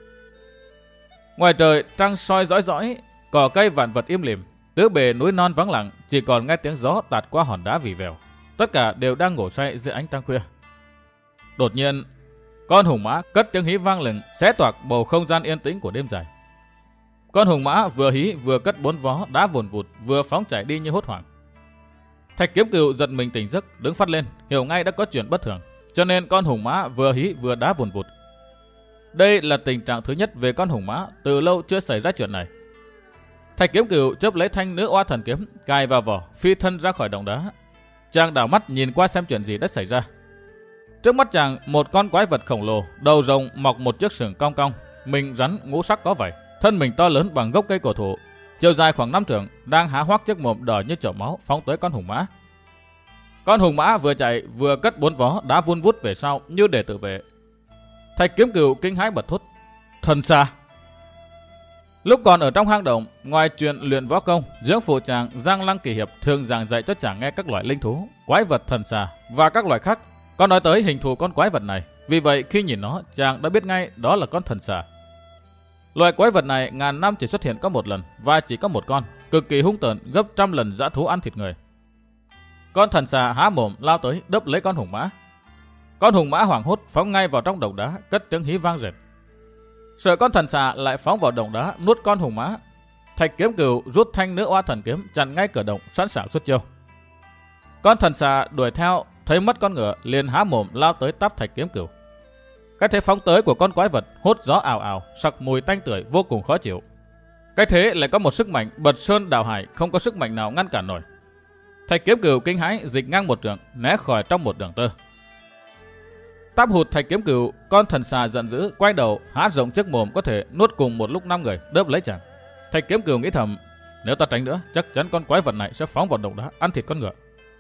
Ngoài trời trăng soi dõi dõi, cỏ cây vạn vật im lìm, tứ bề núi non vắng lặng, chỉ còn nghe tiếng gió tạt qua hòn đá vì vèo. Tất cả đều đang ngủ say dưới ánh trăng khuya. Đột nhiên, con hùng mã cất tiếng hí vang lừng, xé toạc bầu không gian yên tĩnh của đêm dài. Con hùng mã vừa hí vừa cất bốn vó đá vùn vụt, vừa phóng chạy đi như hốt hoảng. Thạch Kiếm Cửu giật mình tỉnh giấc, đứng phát lên, hiểu ngay đã có chuyện bất thường, cho nên con hùng mã vừa hí vừa đá vùn vụt. Đây là tình trạng thứ nhất về con hùng mã, từ lâu chưa xảy ra chuyện này. Thạch Kiếm Cửu chớp lấy thanh nữ oa thần kiếm, cài vào vỏ, phi thân ra khỏi động đá. Chàng đảo mắt nhìn qua xem chuyện gì đã xảy ra. Trước mắt chàng, một con quái vật khổng lồ, đầu rồng mọc một chiếc sừng cong cong, mình rắn ngũ sắc có vảy, thân mình to lớn bằng gốc cây cổ thụ, chiều dài khoảng năm trượng, đang há hoác chiếc mồm đỏ như chậu máu phóng tới con hùng mã. Con hùng mã vừa chạy vừa cất bốn vó đá vun vút về sau như để tự vệ. Thạch Kiếm Cửu kinh hãi bật thốt: thần xà! Lúc còn ở trong hang động, ngoài chuyện luyện võ công, dưỡng phụ chàng Giang Lăng Kỳ Hiệp thường giảng dạy cho chàng nghe các loại linh thú, quái vật thần xà và các loại khác. Có nói tới hình thù con quái vật này, vì vậy khi nhìn nó, chàng đã biết ngay đó là con thần xà. Loại quái vật này ngàn năm chỉ xuất hiện có một lần và chỉ có một con, cực kỳ hung tợn, gấp trăm lần dã thú ăn thịt người. Con thần xà há mồm lao tới đớp lấy con hùng mã. Con hùng mã hoảng hốt phóng ngay vào trong động đá, cất tiếng hí vang rệt. Sợ con thần xà lại phóng vào động đá nuốt con hùng mã, Thạch Kiếm Cửu rút thanh nữ oa thần kiếm chặn ngay cửa động, sẵn sàng xuất chiêu. Con thần xà đuổi theo, thấy mất con ngựa liền há mồm lao tới táp Thạch Kiếm Cửu. Cái thế phóng tới của con quái vật hốt gió ào ào, sặc mùi tanh tưởi vô cùng khó chịu. Cái thế lại có một sức mạnh bật sơn đào hải, không có sức mạnh nào ngăn cản nổi. Thạch Kiếm Cửu kinh hãi dịch ngang một trượng, né khỏi trong một đường tơ. Táp hụt Thạch Kiếm Cửu, con thần xà giận dữ quay đầu há rộng chiếc mồm có thể nuốt cùng một lúc năm người đớp lấy chàng. Thạch Kiếm Cửu nghĩ thầm, nếu ta tránh nữa, chắc chắn con quái vật này sẽ phóng vào động đá ăn thịt con ngựa.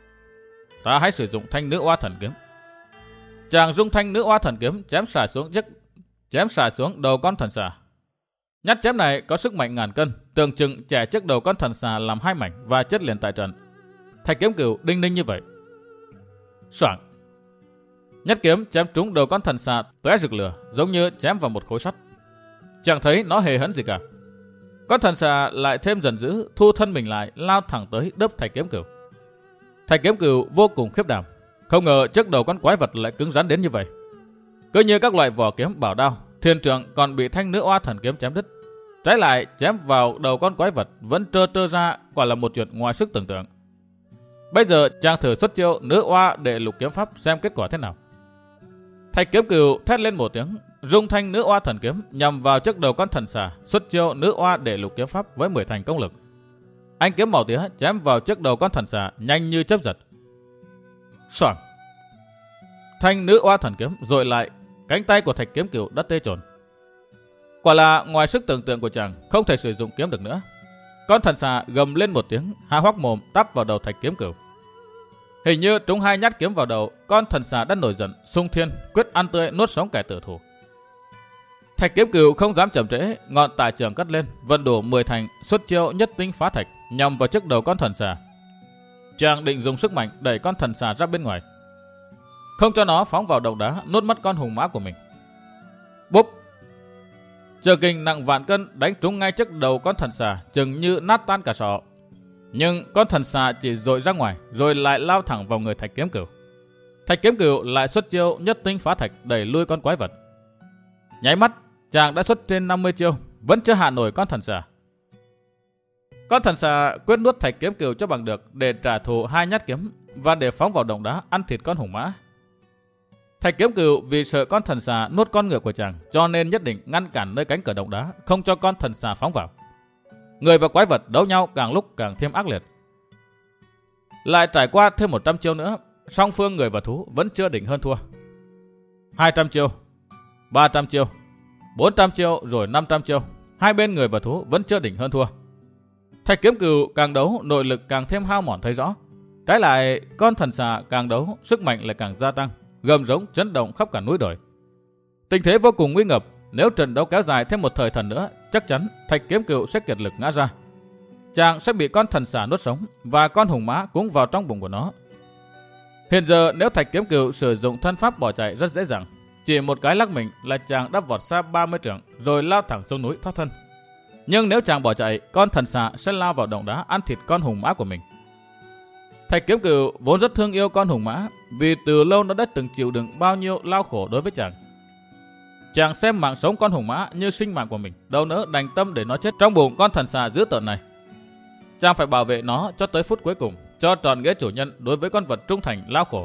Ta hãy sử dụng thanh nữ oa thần kiếm. Chàng dung thanh nữ oa thần kiếm chém xả xuống chiếc chém xả xuống đầu con thần xà. Nhát chém này có sức mạnh ngàn cân, tưởng chừng chẻ chiếc đầu con thần xà làm hai mảnh và chết liền tại trận. Thạch Kiếm Cửu đinh ninh như vậy. Soảng! Nhất kiếm chém trúng đầu con thần xà tóe rực lửa, giống như chém vào một khối sắt. Chẳng thấy nó hề hấn gì cả. Con thần xà lại thêm giận dữ, thu thân mình lại, lao thẳng tới đớp Thạch Kiếm Cửu. Thạch Kiếm Cửu vô cùng khiếp đảm, không ngờ trước đầu con quái vật lại cứng rắn đến như vậy. Cứ như các loại vỏ kiếm bảo đao, thiên trượng còn bị thanh nữ oa thần kiếm chém đứt. Trái lại chém vào đầu con quái vật vẫn trơ trơ ra, quả là một chuyện ngoài sức tưởng tượng. Bây giờ chàng thử xuất chiêu nữ oa để lục kiếm pháp xem kết quả thế nào. Thạch Kiếm Cửu thét lên một tiếng, dung thanh nữ oa thần kiếm nhằm vào trước đầu con thần xà, xuất chiêu nữ oa để lục kiếm pháp với mười thành công lực. Ánh kiếm màu tía chém vào trước đầu con thần xà nhanh như chớp giật. Xoảng! Thanh nữ oa thần kiếm dội lại, cánh tay của Thạch Kiếm Cửu đã tê chồn. Quả là ngoài sức tưởng tượng của chàng, không thể sử dụng kiếm được nữa. Con thần xà gầm lên một tiếng, há hoác mồm tắp vào đầu Thạch Kiếm Cửu. Hình như trúng hai nhát kiếm vào đầu, con thần xà đã nổi giận, xung thiên quyết ăn tươi nuốt sống kẻ tử thủ. Thạch Kiếm Cửu không dám chậm trễ, ngọn tà trường cất lên, vận đủ mười thành, xuất chiêu nhất tinh phá thạch nhằm vào trước đầu con thần xà. Chàng định dùng sức mạnh đẩy con thần xà ra bên ngoài, không cho nó phóng vào động đá nuốt mất con hùng mã của mình. Bốp! Trường kình nặng vạn cân đánh trúng ngay trước đầu con thần xà, chừng như nát tan cả sọ. Nhưng con thần xà chỉ dội ra ngoài, rồi lại lao thẳng vào người Thạch Kiếm Cửu. Thạch Kiếm Cửu lại xuất chiêu nhất tinh phá thạch đẩy lui con quái vật. Nháy mắt, chàng đã xuất trên năm mươi chiêu, vẫn chưa hạ nổi con thần xà. Con thần xà quyết nuốt Thạch Kiếm Cửu cho bằng được để trả thù hai nhát kiếm và để phóng vào động đá ăn thịt con hùng mã. Thạch Kiếm Cửu vì sợ con thần xà nuốt con ngựa của chàng, cho nên nhất định ngăn cản nơi cánh cửa động đá, không cho con thần xà phóng vào. Người và quái vật đấu nhau càng lúc càng thêm ác liệt. Lại trải qua thêm một trăm chiêu nữa, song phương người và thú vẫn chưa định hơn thua. hai trăm chiêu, ba trăm chiêu, bốn trăm chiêu rồi năm trăm chiêu, hai bên người và thú vẫn chưa định hơn thua. Thạch Kiếm Cửu càng đấu nội lực càng thêm hao mòn thấy rõ. Trái lại con thần xà càng đấu sức mạnh lại càng gia tăng, gầm rống chấn động khắp cả núi đồi. Tình thế vô cùng nguy ngập, nếu trận đấu kéo dài thêm một thời thần nữa, chắc chắn Thạch Kiếm Cửu sẽ kiệt lực ngã ra. Chàng sẽ bị con thần xà nuốt sống và con hùng mã cũng vào trong bụng của nó. Hiện giờ nếu Thạch Kiếm Cửu sử dụng thân pháp bỏ chạy rất dễ dàng, chỉ một cái lắc mình là chàng đã vọt xa ba mươi trượng rồi lao thẳng xuống núi thoát thân. Nhưng nếu chàng bỏ chạy, con thần xà sẽ lao vào động đá ăn thịt con hùng mã của mình. Thạch Kiếm Cửu vốn rất thương yêu con hùng mã, vì từ lâu nó đã từng chịu đựng bao nhiêu lao khổ đối với chàng. Chàng xem mạng sống con hùng mã như sinh mạng của mình, đâu nỡ đành tâm để nó chết trong bụng con thần xà dữ tợn này. Chàng phải bảo vệ nó cho tới phút cuối cùng, cho tròn nghĩa chủ nhân đối với con vật trung thành lao khổ.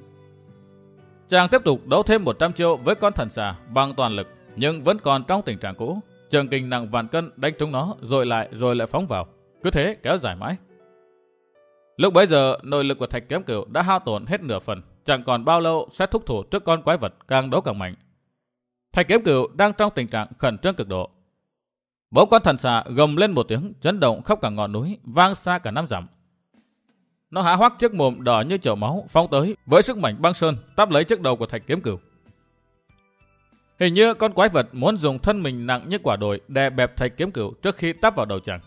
Chàng tiếp tục đấu thêm một trăm chiêu với con thần xà bằng toàn lực, nhưng vẫn còn trong tình trạng cũ. Trường kình nặng vạn cân đánh trúng nó, rồi lại rồi lại phóng vào, cứ thế kéo dài mãi. Lúc bấy giờ nội lực của Thạch Kiếm Cửu đã hao tổn hết nửa phần, chẳng còn bao lâu sẽ thúc thủ trước con quái vật càng đấu càng mạnh. Thạch Kiếm Cửu đang trong tình trạng khẩn trương cực độ. Bỗng con thần xà gầm lên một tiếng chấn động khắp cả ngọn núi, vang xa cả năm dặm. Nó há hoác chiếc mồm đỏ như chậu máu phóng tới với sức mạnh băng sơn, táp lấy chiếc đầu của Thạch Kiếm Cửu. Hình như con quái vật muốn dùng thân mình nặng như quả đồi đè bẹp Thạch Kiếm Cửu trước khi táp vào đầu chàng.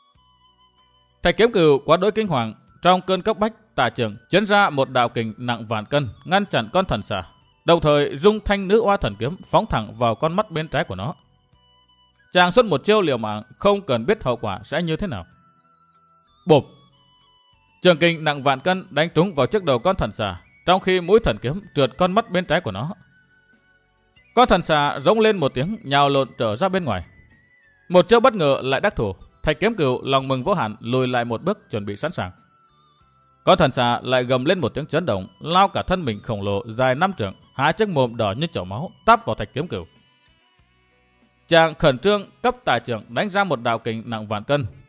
Thạch Kiếm Cửu quá đỗi kinh hoàng, trong cơn cấp bách, tà trường chấn ra một đạo kình nặng vạn cân ngăn chặn con thần xà, đồng thời dung thanh nữ oa thần kiếm phóng thẳng vào con mắt bên trái của nó. Chàng xuất một chiêu liều mạng, không cần biết hậu quả sẽ như thế nào. Bộp! Trường kình nặng vạn cân đánh trúng vào chiếc đầu con thần xà, trong khi mũi thần kiếm trượt con mắt bên trái của nó. Con thần xà rống lên một tiếng, nhào lộn trở ra bên ngoài. Một chiêu bất ngờ lại đắc thủ, Thạch Kiếm Cửu lòng mừng vô hạn lùi lại một bước chuẩn bị sẵn sàng. Con thần xà lại gầm lên một tiếng chấn động, lao cả thân mình khổng lồ dài năm trượng, há chiếc mồm đỏ như chậu máu táp vào Thạch Kiếm Cửu. Chàng khẩn trương cấp tài trưởng đánh ra một đạo kình nặng vạn cân,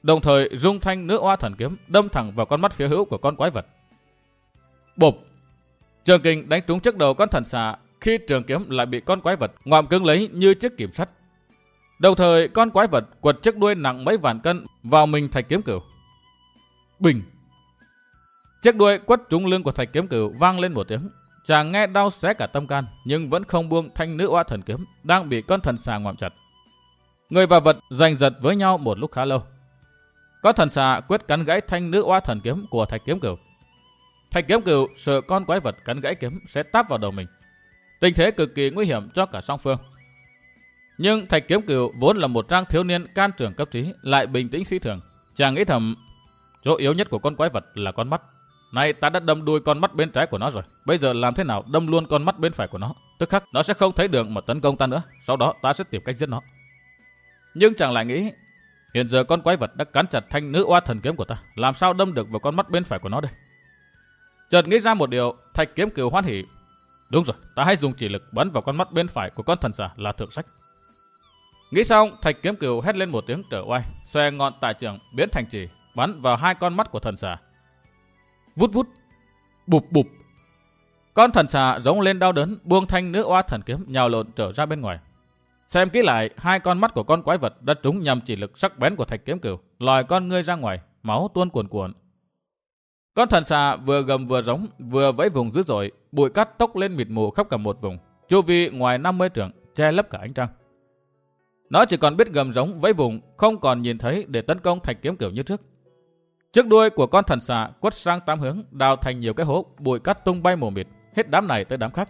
đồng thời rung thanh nữ oa thần kiếm đâm thẳng vào con mắt phía hữu của con quái vật. Bộp! Trường kình đánh trúng trước đầu con thần xà, khi trường kiếm lại bị con quái vật ngoạm cứng lấy như chiếc kìm sắt. Đồng thời con quái vật quật chiếc đuôi nặng mấy vạn cân vào mình Thạch Kiếm Cửu. Bình! Chiếc đuôi quất trúng lưng của Thạch Kiếm Cửu vang lên một tiếng. Chàng nghe đau xé cả tâm can, nhưng vẫn không buông thanh nữ oa thần kiếm đang bị con thần xà ngoạm chặt. Người và vật giành giật với nhau một lúc khá lâu. Con thần xà quyết cắn gãy thanh nữ oa thần kiếm của Thạch Kiếm Cửu. Thạch Kiếm Cửu sợ con quái vật cắn gãy kiếm sẽ táp vào đầu mình. Tình thế cực kỳ nguy hiểm cho cả song phương. Nhưng Thạch Kiếm Cửu vốn là một trang thiếu niên can trường cấp trí, lại bình tĩnh phi thường. Chàng nghĩ thầm, chỗ yếu nhất của con quái vật là con mắt. Nay ta đã đâm đuôi con mắt bên trái của nó rồi, bây giờ làm thế nào đâm luôn con mắt bên phải của nó, tức khắc nó sẽ không thấy đường mà tấn công ta nữa. Sau đó ta sẽ tìm cách giết nó. Nhưng chàng lại nghĩ, hiện giờ con quái vật đã cắn chặt thanh nữ oa thần kiếm của ta, làm sao đâm được vào con mắt bên phải của nó đây? Chợt nghĩ ra một điều, Thạch Kiếm Cửu hoan hỉ. Đúng rồi, ta hãy dùng chỉ lực bắn vào con mắt bên phải của con thần xà là thượng sách. Nghĩ xong, Thạch Kiếm Cửu hét lên một tiếng trở oai, xòe ngọn tài trường biến thành chỉ, bắn vào hai con mắt của thần xà. Vút vút, bụp bụp. Con thần xà giống lên đau đớn, buông thanh nữ oa thần kiếm nhào lộn trở ra bên ngoài. Xem kỹ lại, hai con mắt của con quái vật đã trúng nhằm chỉ lực sắc bén của Thạch Kiếm Cửu, lòi con ngươi ra ngoài, máu tuôn cuồn cuộn. Con thần xà vừa gầm vừa giống, vừa vẫy vùng dữ dội, bụi cát tốc lên mịt mù khắp cả một vùng, chu vi ngoài năm mươi trượng, che lấp cả ánh trăng. Nó chỉ còn biết gầm giống vẫy vùng, không còn nhìn thấy để tấn công Thạch Kiếm Cửu như trước. Chiếc đuôi của con thần xà quất sang tám hướng, đào thành nhiều cái hố, bụi cát tung bay mù mịt, hết đám này tới đám khác.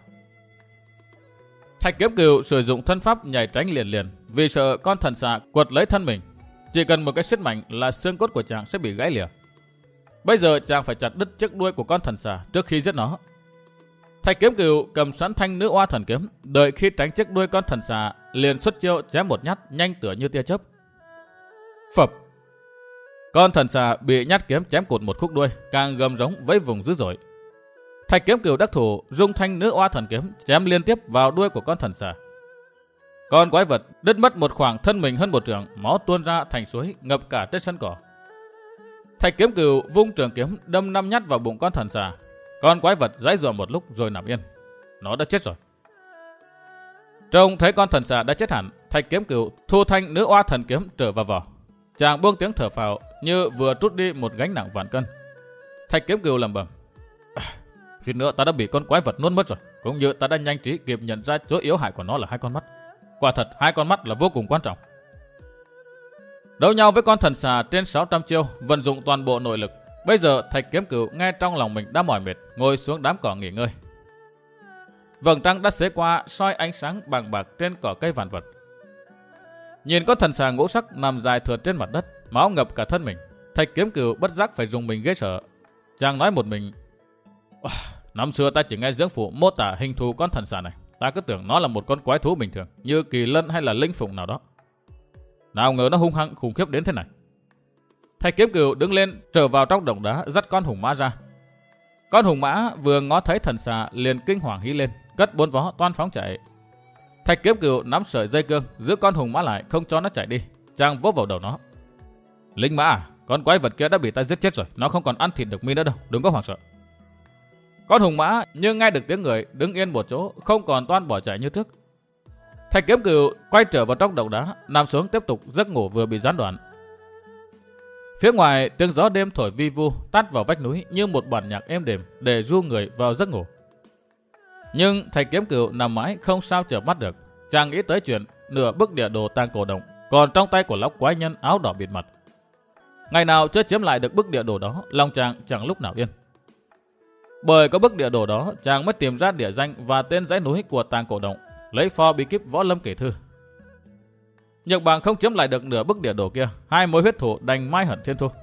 Thạch Kiếm Cửu sử dụng thân pháp nhảy tránh liền liền, vì sợ con thần xà quật lấy thân mình. Chỉ cần một cái siết mạnh là xương cốt của chàng sẽ bị gãy lìa. Bây giờ chàng phải chặt đứt chiếc đuôi của con thần xà trước khi giết nó. Thạch Kiếm Cửu cầm sẵn thanh nữ oa thần kiếm, đợi khi tránh chiếc đuôi con thần xà, liền xuất chiêu chém một nhát nhanh tựa như tia chớp. Phập! Con thần xà bị nhát kiếm chém cụt một khúc đuôi, càng gầm giống với vùng dữ dội. Thạch Kiếm Cửu đắc thủ, rung thanh nữ oa thần kiếm chém liên tiếp vào đuôi của con thần xà. Con quái vật đứt mất một khoảng thân mình hơn một trượng, máu tuôn ra thành suối ngập cả trên sân cỏ. Thạch Kiếm Cửu vung trường kiếm đâm năm nhát vào bụng con thần xà. Con quái vật giãy giụa một lúc rồi nằm yên. Nó đã chết rồi. Trông thấy con thần xà đã chết hẳn, Thạch Kiếm Cửu thu thanh nữ oa thần kiếm trở vào vỏ. Chàng buông tiếng thở phào như vừa trút đi một gánh nặng vạn cân. Thạch Kiếm Cửu lẩm bẩm, à, suýt nữa ta đã bị con quái vật nuốt mất rồi. Cũng như ta đã nhanh trí kịp nhận ra chỗ yếu hại của nó là hai con mắt. Quả thật hai con mắt là vô cùng quan trọng. Đấu nhau với con thần xà trên sáu trăm chiêu, vận dụng toàn bộ nội lực. Bây giờ Thạch Kiếm Cửu nghe trong lòng mình đã mỏi mệt, ngồi xuống đám cỏ nghỉ ngơi. Vầng trăng đã xế qua, soi ánh sáng bàng bạc trên cỏ cây vạn vật. Nhìn con thần xà ngũ sắc nằm dài thượt trên mặt đất, máu ngập cả thân mình, Thạch Kiếm Cửu bất giác phải dùng mình ghê sợ. Chàng nói một mình, năm xưa ta chỉ nghe dưỡng phụ mô tả hình thù con thần xà này, ta cứ tưởng nó là một con quái thú bình thường, như kỳ lân hay là linh phụng nào đó. Nào ngờ nó hung hăng khủng khiếp đến thế này. Thạch Kiếm Cửu đứng lên, trở vào trong đồng đá, dắt con hùng mã ra. Con hùng mã vừa ngó thấy thần xà liền kinh hoàng hí lên, cất bốn vó toan phóng chạy. Thạch Kiếm Cửu nắm sợi dây cương, giữ con hùng mã lại, không cho nó chạy đi. Chàng vỗ vào đầu nó. Linh mã à, con quái vật kia đã bị ta giết chết rồi, nó không còn ăn thịt được mi nữa đâu, đừng có hoảng sợ. Con hùng mã như nghe được tiếng người, đứng yên một chỗ, không còn toan bỏ chạy như trước. Thạch Kiếm Cửu quay trở vào trong đồng đá, nằm xuống tiếp tục giấc ngủ vừa bị gián đoạn. Phía ngoài tiếng gió đêm thổi vi vu tát vào vách núi như một bản nhạc êm đềm để ru người vào giấc ngủ. Nhưng Thạch Kiếm Cửu nằm mãi không sao chợp mắt được. Chàng nghĩ tới chuyện nửa bức địa đồ tàng cổ động còn trong tay của lão quái nhân áo đỏ bịt mặt. Ngày nào chưa chiếm lại được bức địa đồ đó, lòng chàng chẳng lúc nào yên. Bởi có bức địa đồ đó, chàng mới tìm ra địa danh và tên dãy núi của tàng cổ động, lấy pho bí kíp Võ Lâm Kể Thư. Nhược bằng không chiếm lại được nửa bức địa đồ kia, hai mối huyết thủ đành mai hận thiên thu.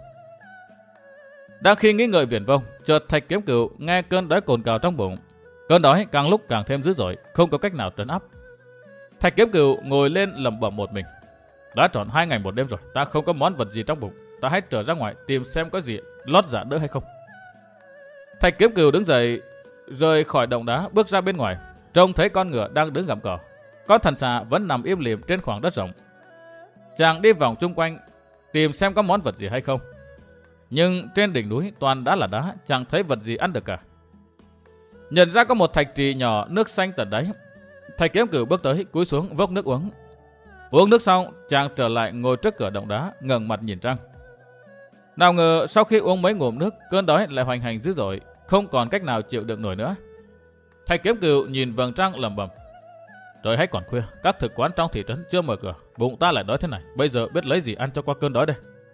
Đang khi nghĩ ngợi viển vông, chợt Thạch Kiếm Cửu nghe cơn đói cồn cào trong bụng. Cơn đói càng lúc càng thêm dữ dội, không có cách nào trấn áp. Thạch Kiếm Cửu ngồi lên lẩm bẩm một mình. Đã tròn hai ngày một đêm rồi, ta không có món vật gì trong bụng, ta hãy trở ra ngoài tìm xem có gì lót dạ đỡ hay không. Thạch Kiếm Cửu đứng dậy, rời khỏi động đá bước ra bên ngoài, trông thấy con ngựa đang đứng gặm cỏ. Con thần xà vẫn nằm im lìm trên khoảng đất rộng. Chàng đi vòng chung quanh, tìm xem có món vật gì hay không. Nhưng trên đỉnh núi toàn đá là đá, chẳng thấy vật gì ăn được cả. Nhận ra có một thạch trì nhỏ nước xanh tận đáy. Thạch Kiếm Cửu bước tới, cúi xuống vốc nước uống. Uống nước xong, chàng trở lại ngồi trước cửa động đá, ngẩng mặt nhìn trăng. Nào ngờ sau khi uống mấy ngụm nước, cơn đói lại hoành hành dữ dội, không còn cách nào chịu đựng nổi nữa. Thạch Kiếm Cửu nhìn vầng trăng lẩm bẩm: trời hay còn khuya, các thực quán trong thị trấn chưa mở cửa, bụng ta lại đói thế này, bây giờ biết lấy gì ăn cho qua cơn đói đây.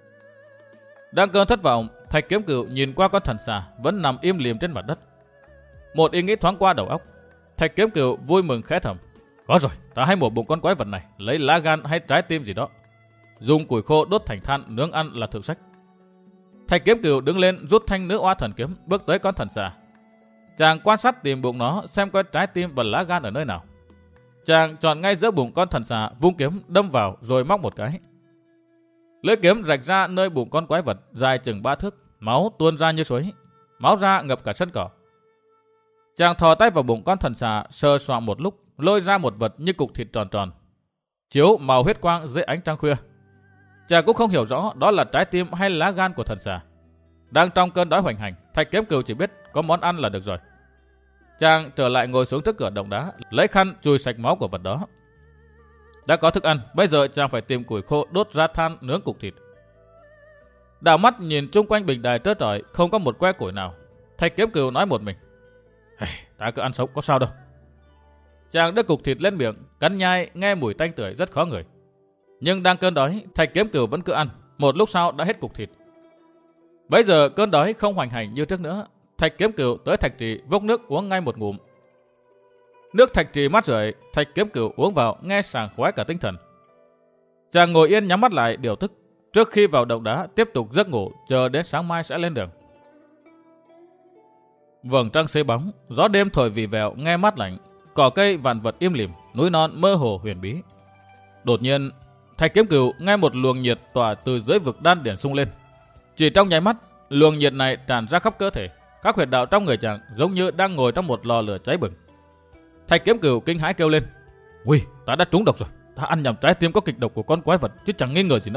Đang cơn thất vọng, Thạch Kiếm Cửu nhìn qua con thần xà vẫn nằm im lìm trên mặt đất. Một ý nghĩ thoáng qua đầu óc, Thạch Kiếm Cửu vui mừng khẽ thầm: có rồi, ta hãy mổ bụng con quái vật này, lấy lá gan hay trái tim gì đó, dùng củi khô đốt thành than nướng ăn là thượng sách. Thạch Kiếm Cửu đứng lên, rút thanh nữ oa thần kiếm, bước tới con thần xà. Chàng quan sát tìm bụng nó, xem có trái tim và lá gan ở nơi nào. Chàng chọn ngay giữa bụng con thần xà, vung kiếm đâm vào rồi móc một cái. Lưỡi kiếm rạch ra nơi bụng con quái vật, dài chừng ba thước, máu tuôn ra như suối, máu ra ngập cả sân cỏ. Chàng thò tay vào bụng con thần xà, sờ soạng một lúc, lôi ra một vật như cục thịt tròn tròn, chiếu màu huyết quang dưới ánh trăng khuya. Chàng cũng không hiểu rõ đó là trái tim hay lá gan của thần xà. Đang trong cơn đói hoành hành, Thạch Kiếm Cửu chỉ biết có món ăn là được rồi. Chàng trở lại ngồi xuống trước cửa động đá, lấy khăn chùi sạch máu của vật đó. Đã có thức ăn, bây giờ chàng phải tìm củi khô đốt ra than nướng cục thịt. Đảo mắt nhìn chung quanh bình đài trơ trọi, không có một que củi nào. Thạch Kiếm Cửu nói một mình: hey, ta cứ ăn sống có sao đâu. Chàng đưa cục thịt lên miệng, cắn nhai, nghe mùi tanh tưởi rất khó ngửi. Nhưng đang cơn đói, Thạch Kiếm Cửu vẫn cứ ăn. Một lúc sau đã hết cục thịt. Bây giờ cơn đói không hoành hành như trước nữa. Thạch Kiếm Cửu tới thạch trì vốc nước uống ngay một ngụm. Nước thạch trì mát rượi, Thạch Kiếm Cửu uống vào nghe sảng khoái cả tinh thần. Chàng ngồi yên nhắm mắt lại điều tức, trước khi vào động đá tiếp tục giấc ngủ, chờ đến sáng mai sẽ lên đường. Vầng trăng xế bóng, gió đêm thổi vì vèo nghe mát lạnh, cỏ cây vạn vật im lìm, núi non mơ hồ huyền bí. Đột nhiên, Thạch Kiếm Cửu nghe một luồng nhiệt tỏa từ dưới vực đan điển xung lên. Chỉ trong nháy mắt, luồng nhiệt này tràn ra khắp cơ thể, các huyệt đạo trong người chàng giống như đang ngồi trong một lò lửa cháy bừng. Thạch Kiếm Cửu kinh hãi kêu lên: "Ui, ta đã trúng độc rồi, ta ăn nhầm trái tim có kịch độc của con quái vật chứ chẳng nghi ngờ gì nữa."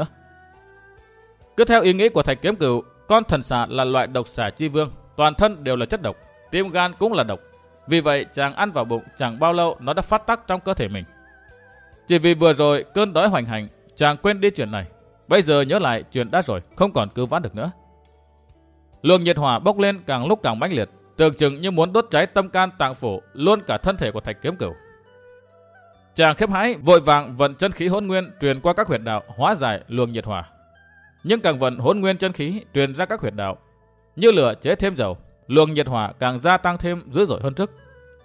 Cứ theo ý nghĩ của Thạch Kiếm Cửu, con thần xà là loại độc xà chi vương, toàn thân đều là chất độc, tim gan cũng là độc. Vì vậy chàng ăn vào bụng chẳng bao lâu nó đã phát tác trong cơ thể mình. Chỉ vì vừa rồi cơn đói hoành hành, chàng quên đi chuyện này. Bây giờ nhớ lại chuyện đã rồi, không còn cứu vãn được nữa. Luồng nhiệt hỏa bốc lên càng lúc càng mãnh liệt, tưởng chừng như muốn đốt cháy tâm can tạng phủ, luôn cả thân thể của Thạch Kiếm Cửu. Chàng khiếp hãi, vội vàng vận chân khí hỗn nguyên truyền qua các huyệt đạo hóa giải luồng nhiệt hỏa. Nhưng càng vận hỗn nguyên chân khí truyền ra các huyệt đạo, như lửa chế thêm dầu, luồng nhiệt hỏa càng gia tăng thêm dữ dội hơn trước.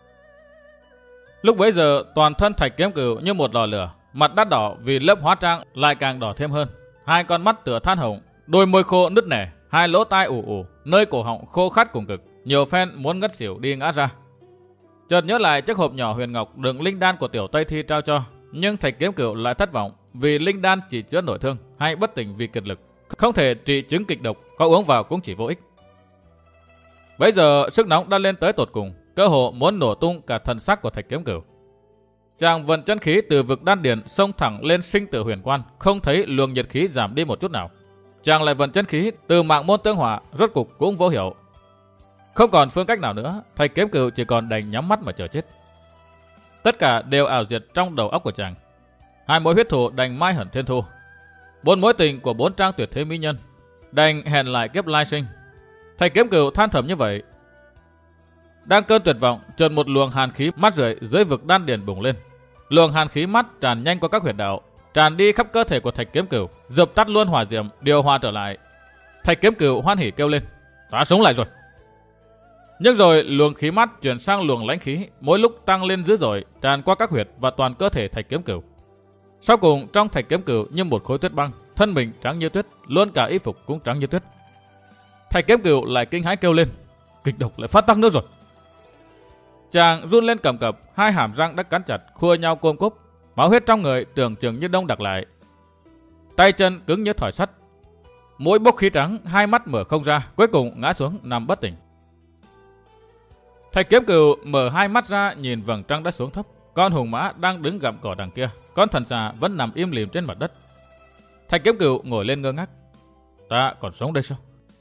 Lúc bấy giờ toàn thân Thạch Kiếm Cửu như một lò lửa, mặt đắt đỏ vì lớp hóa trang lại càng đỏ thêm hơn. Hai con mắt tựa than hồng, đôi môi khô nứt nẻ, hai lỗ tai ù ù, nơi cổ họng khô khát cùng cực, nhiều phen muốn ngất xỉu đi ngã ra. Chợt nhớ lại chiếc hộp nhỏ huyền ngọc đựng linh đan của Tiểu Tây Thi trao cho, nhưng Thạch Kiếm Cửu lại thất vọng vì linh đan chỉ chữa nội thương hay bất tỉnh vì kiệt lực, không thể trị chứng kịch độc, có uống vào cũng chỉ vô ích. Bây giờ sức nóng đã lên tới tột cùng, cơ hồ muốn nổ tung cả thần sắc của Thạch Kiếm Cửu. Chàng vận chân khí từ vực đan điền xông thẳng lên sinh tử huyền quan, không thấy luồng nhiệt khí giảm đi một chút nào. Chàng lại vận chân khí từ mạng môn tương hỏa, rốt cục cũng vô hiệu. Không còn phương cách nào nữa, Thạch Kiếm Cửu chỉ còn đành nhắm mắt mà chờ chết. Tất cả đều ảo diệt trong đầu óc của chàng. Hai mối huyết thù đành mai hận thiên thu, bốn mối tình của bốn trang tuyệt thế mỹ nhân đành hẹn lại kiếp lai sinh. Thạch Kiếm Cửu than thầm như vậy. Đang cơn tuyệt vọng, chợt một luồng hàn khí mát rượi dưới vực đan điền bùng lên. Luồng hàn khí mát tràn nhanh qua các huyệt đạo, tràn đi khắp cơ thể của Thạch Kiếm Cửu, dập tắt luôn hỏa diệm, điều hòa trở lại. Thạch Kiếm Cửu hoan hỉ kêu lên: "Ta sống lại rồi!" Nhưng rồi luồng khí mát chuyển sang luồng lãnh khí, mỗi lúc tăng lên dữ dội, tràn qua các huyệt và toàn cơ thể Thạch Kiếm Cửu. Sau cùng trong Thạch Kiếm Cửu như một khối tuyết băng, thân mình trắng như tuyết, luôn cả y phục cũng trắng như tuyết. Thạch Kiếm Cửu lại kinh hãi kêu lên: "Kịch độc lại phát tác nữa rồi!" Chàng run lên cầm cập, hai hàm răng đã cắn chặt, khua nhau côm cốp, máu huyết trong người tưởng chừng như đông đặc lại. Tay chân cứng như thỏi sắt, mũi bốc khí trắng, hai mắt mở không ra, cuối cùng ngã xuống nằm bất tỉnh. Thạch Kiếm Cửu mở hai mắt ra nhìn vầng trăng đã xuống thấp, con hùng mã đang đứng gặm cỏ đằng kia, con thần xà vẫn nằm im lìm trên mặt đất. Thạch Kiếm Cửu ngồi lên ngơ ngác. Ta còn sống đây sao?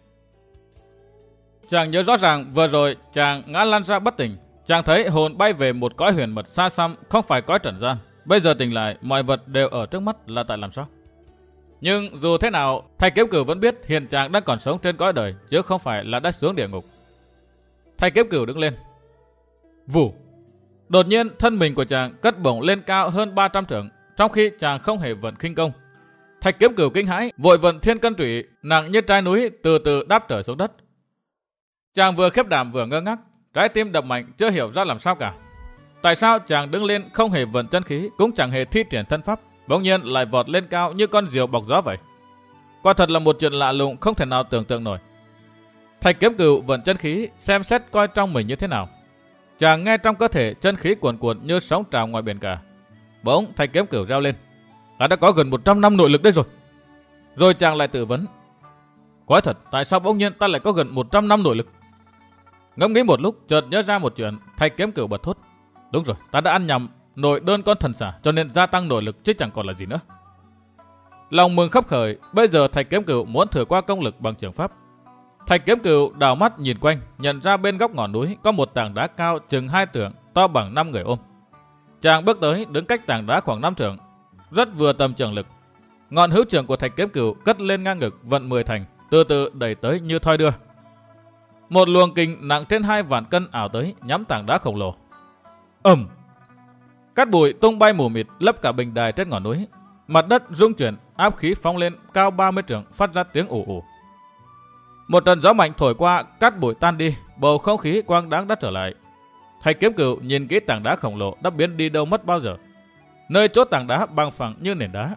Chàng nhớ rõ ràng vừa rồi chàng ngã lăn ra bất tỉnh. Chàng thấy hồn bay về một cõi huyền mật xa xăm, không phải cõi trần gian. Bây giờ tỉnh lại, mọi vật đều ở trước mắt, là tại làm sao? Nhưng dù thế nào, Thạch Kiếm Cửu vẫn biết hiện chàng đang còn sống trên cõi đời, chứ không phải là đã xuống địa ngục. Thạch Kiếm Cửu đứng lên. Vù! Đột nhiên thân mình của chàng cất bổng lên cao hơn ba trăm trượng, trong khi chàng không hề vận khinh công. Thạch Kiếm Cửu kinh hãi, vội vận thiên cân thủy nặng như trái núi từ từ đáp trở xuống đất. Chàng vừa khiếp đảm vừa ngơ ngác, trái tim đập mạnh chưa hiểu ra làm sao cả. Tại sao chàng đứng lên không hề vận chân khí, cũng chẳng hề thi triển thân pháp, bỗng nhiên lại vọt lên cao như con diều bọc gió vậy? Quả thật là một chuyện lạ lùng không thể nào tưởng tượng nổi. Thạch Kiếm Cửu vận chân khí xem xét coi trong mình như thế nào. Chàng nghe trong cơ thể chân khí cuồn cuộn như sóng trào ngoài biển cả. Bỗng Thạch Kiếm Cửu reo lên. Ta đã có gần một trăm năm nội lực đấy rồi. Rồi chàng lại tự vấn. Quái thật, tại sao bỗng nhiên ta lại có gần một trăm năm nội lực? Ngẫm nghĩ một lúc, chợt nhớ ra một chuyện, Thạch Kiếm Cửu bật thốt. Đúng rồi, ta đã ăn nhầm nội đơn con thần xà, cho nên gia tăng nội lực chứ chẳng còn là gì nữa. Lòng mừng khấp khởi, bây giờ Thạch Kiếm Cửu muốn thử qua công lực bằng trường pháp. Thạch Kiếm Cửu đảo mắt nhìn quanh, nhận ra bên góc ngọn núi có một tảng đá cao chừng hai trượng, to bằng năm người ôm. Chàng bước tới, đứng cách tảng đá khoảng năm trượng, rất vừa tầm trường lực. Ngọn hữu trưởng của Thạch Kiếm Cửu cất lên ngang ngực, vận mười thành, từ từ đẩy tới như thoi đưa. Một luồng kình nặng trên hai vạn cân ảo tới, nhắm tảng đá khổng lồ. Ầm! Cát bụi tung bay mù mịt, lấp cả bình đài trên ngọn núi. Mặt đất rung chuyển, áp khí phóng lên cao ba mươi trượng, phát ra tiếng ù ù. Một trận gió mạnh thổi qua, cát bụi tan đi, bầu không khí quang đáng đã trở lại. Thạch Kiếm Cửu nhìn kỹ tảng đá khổng lồ đã biến đi đâu mất bao giờ. Nơi chốt tảng đá bằng phẳng như nền đá.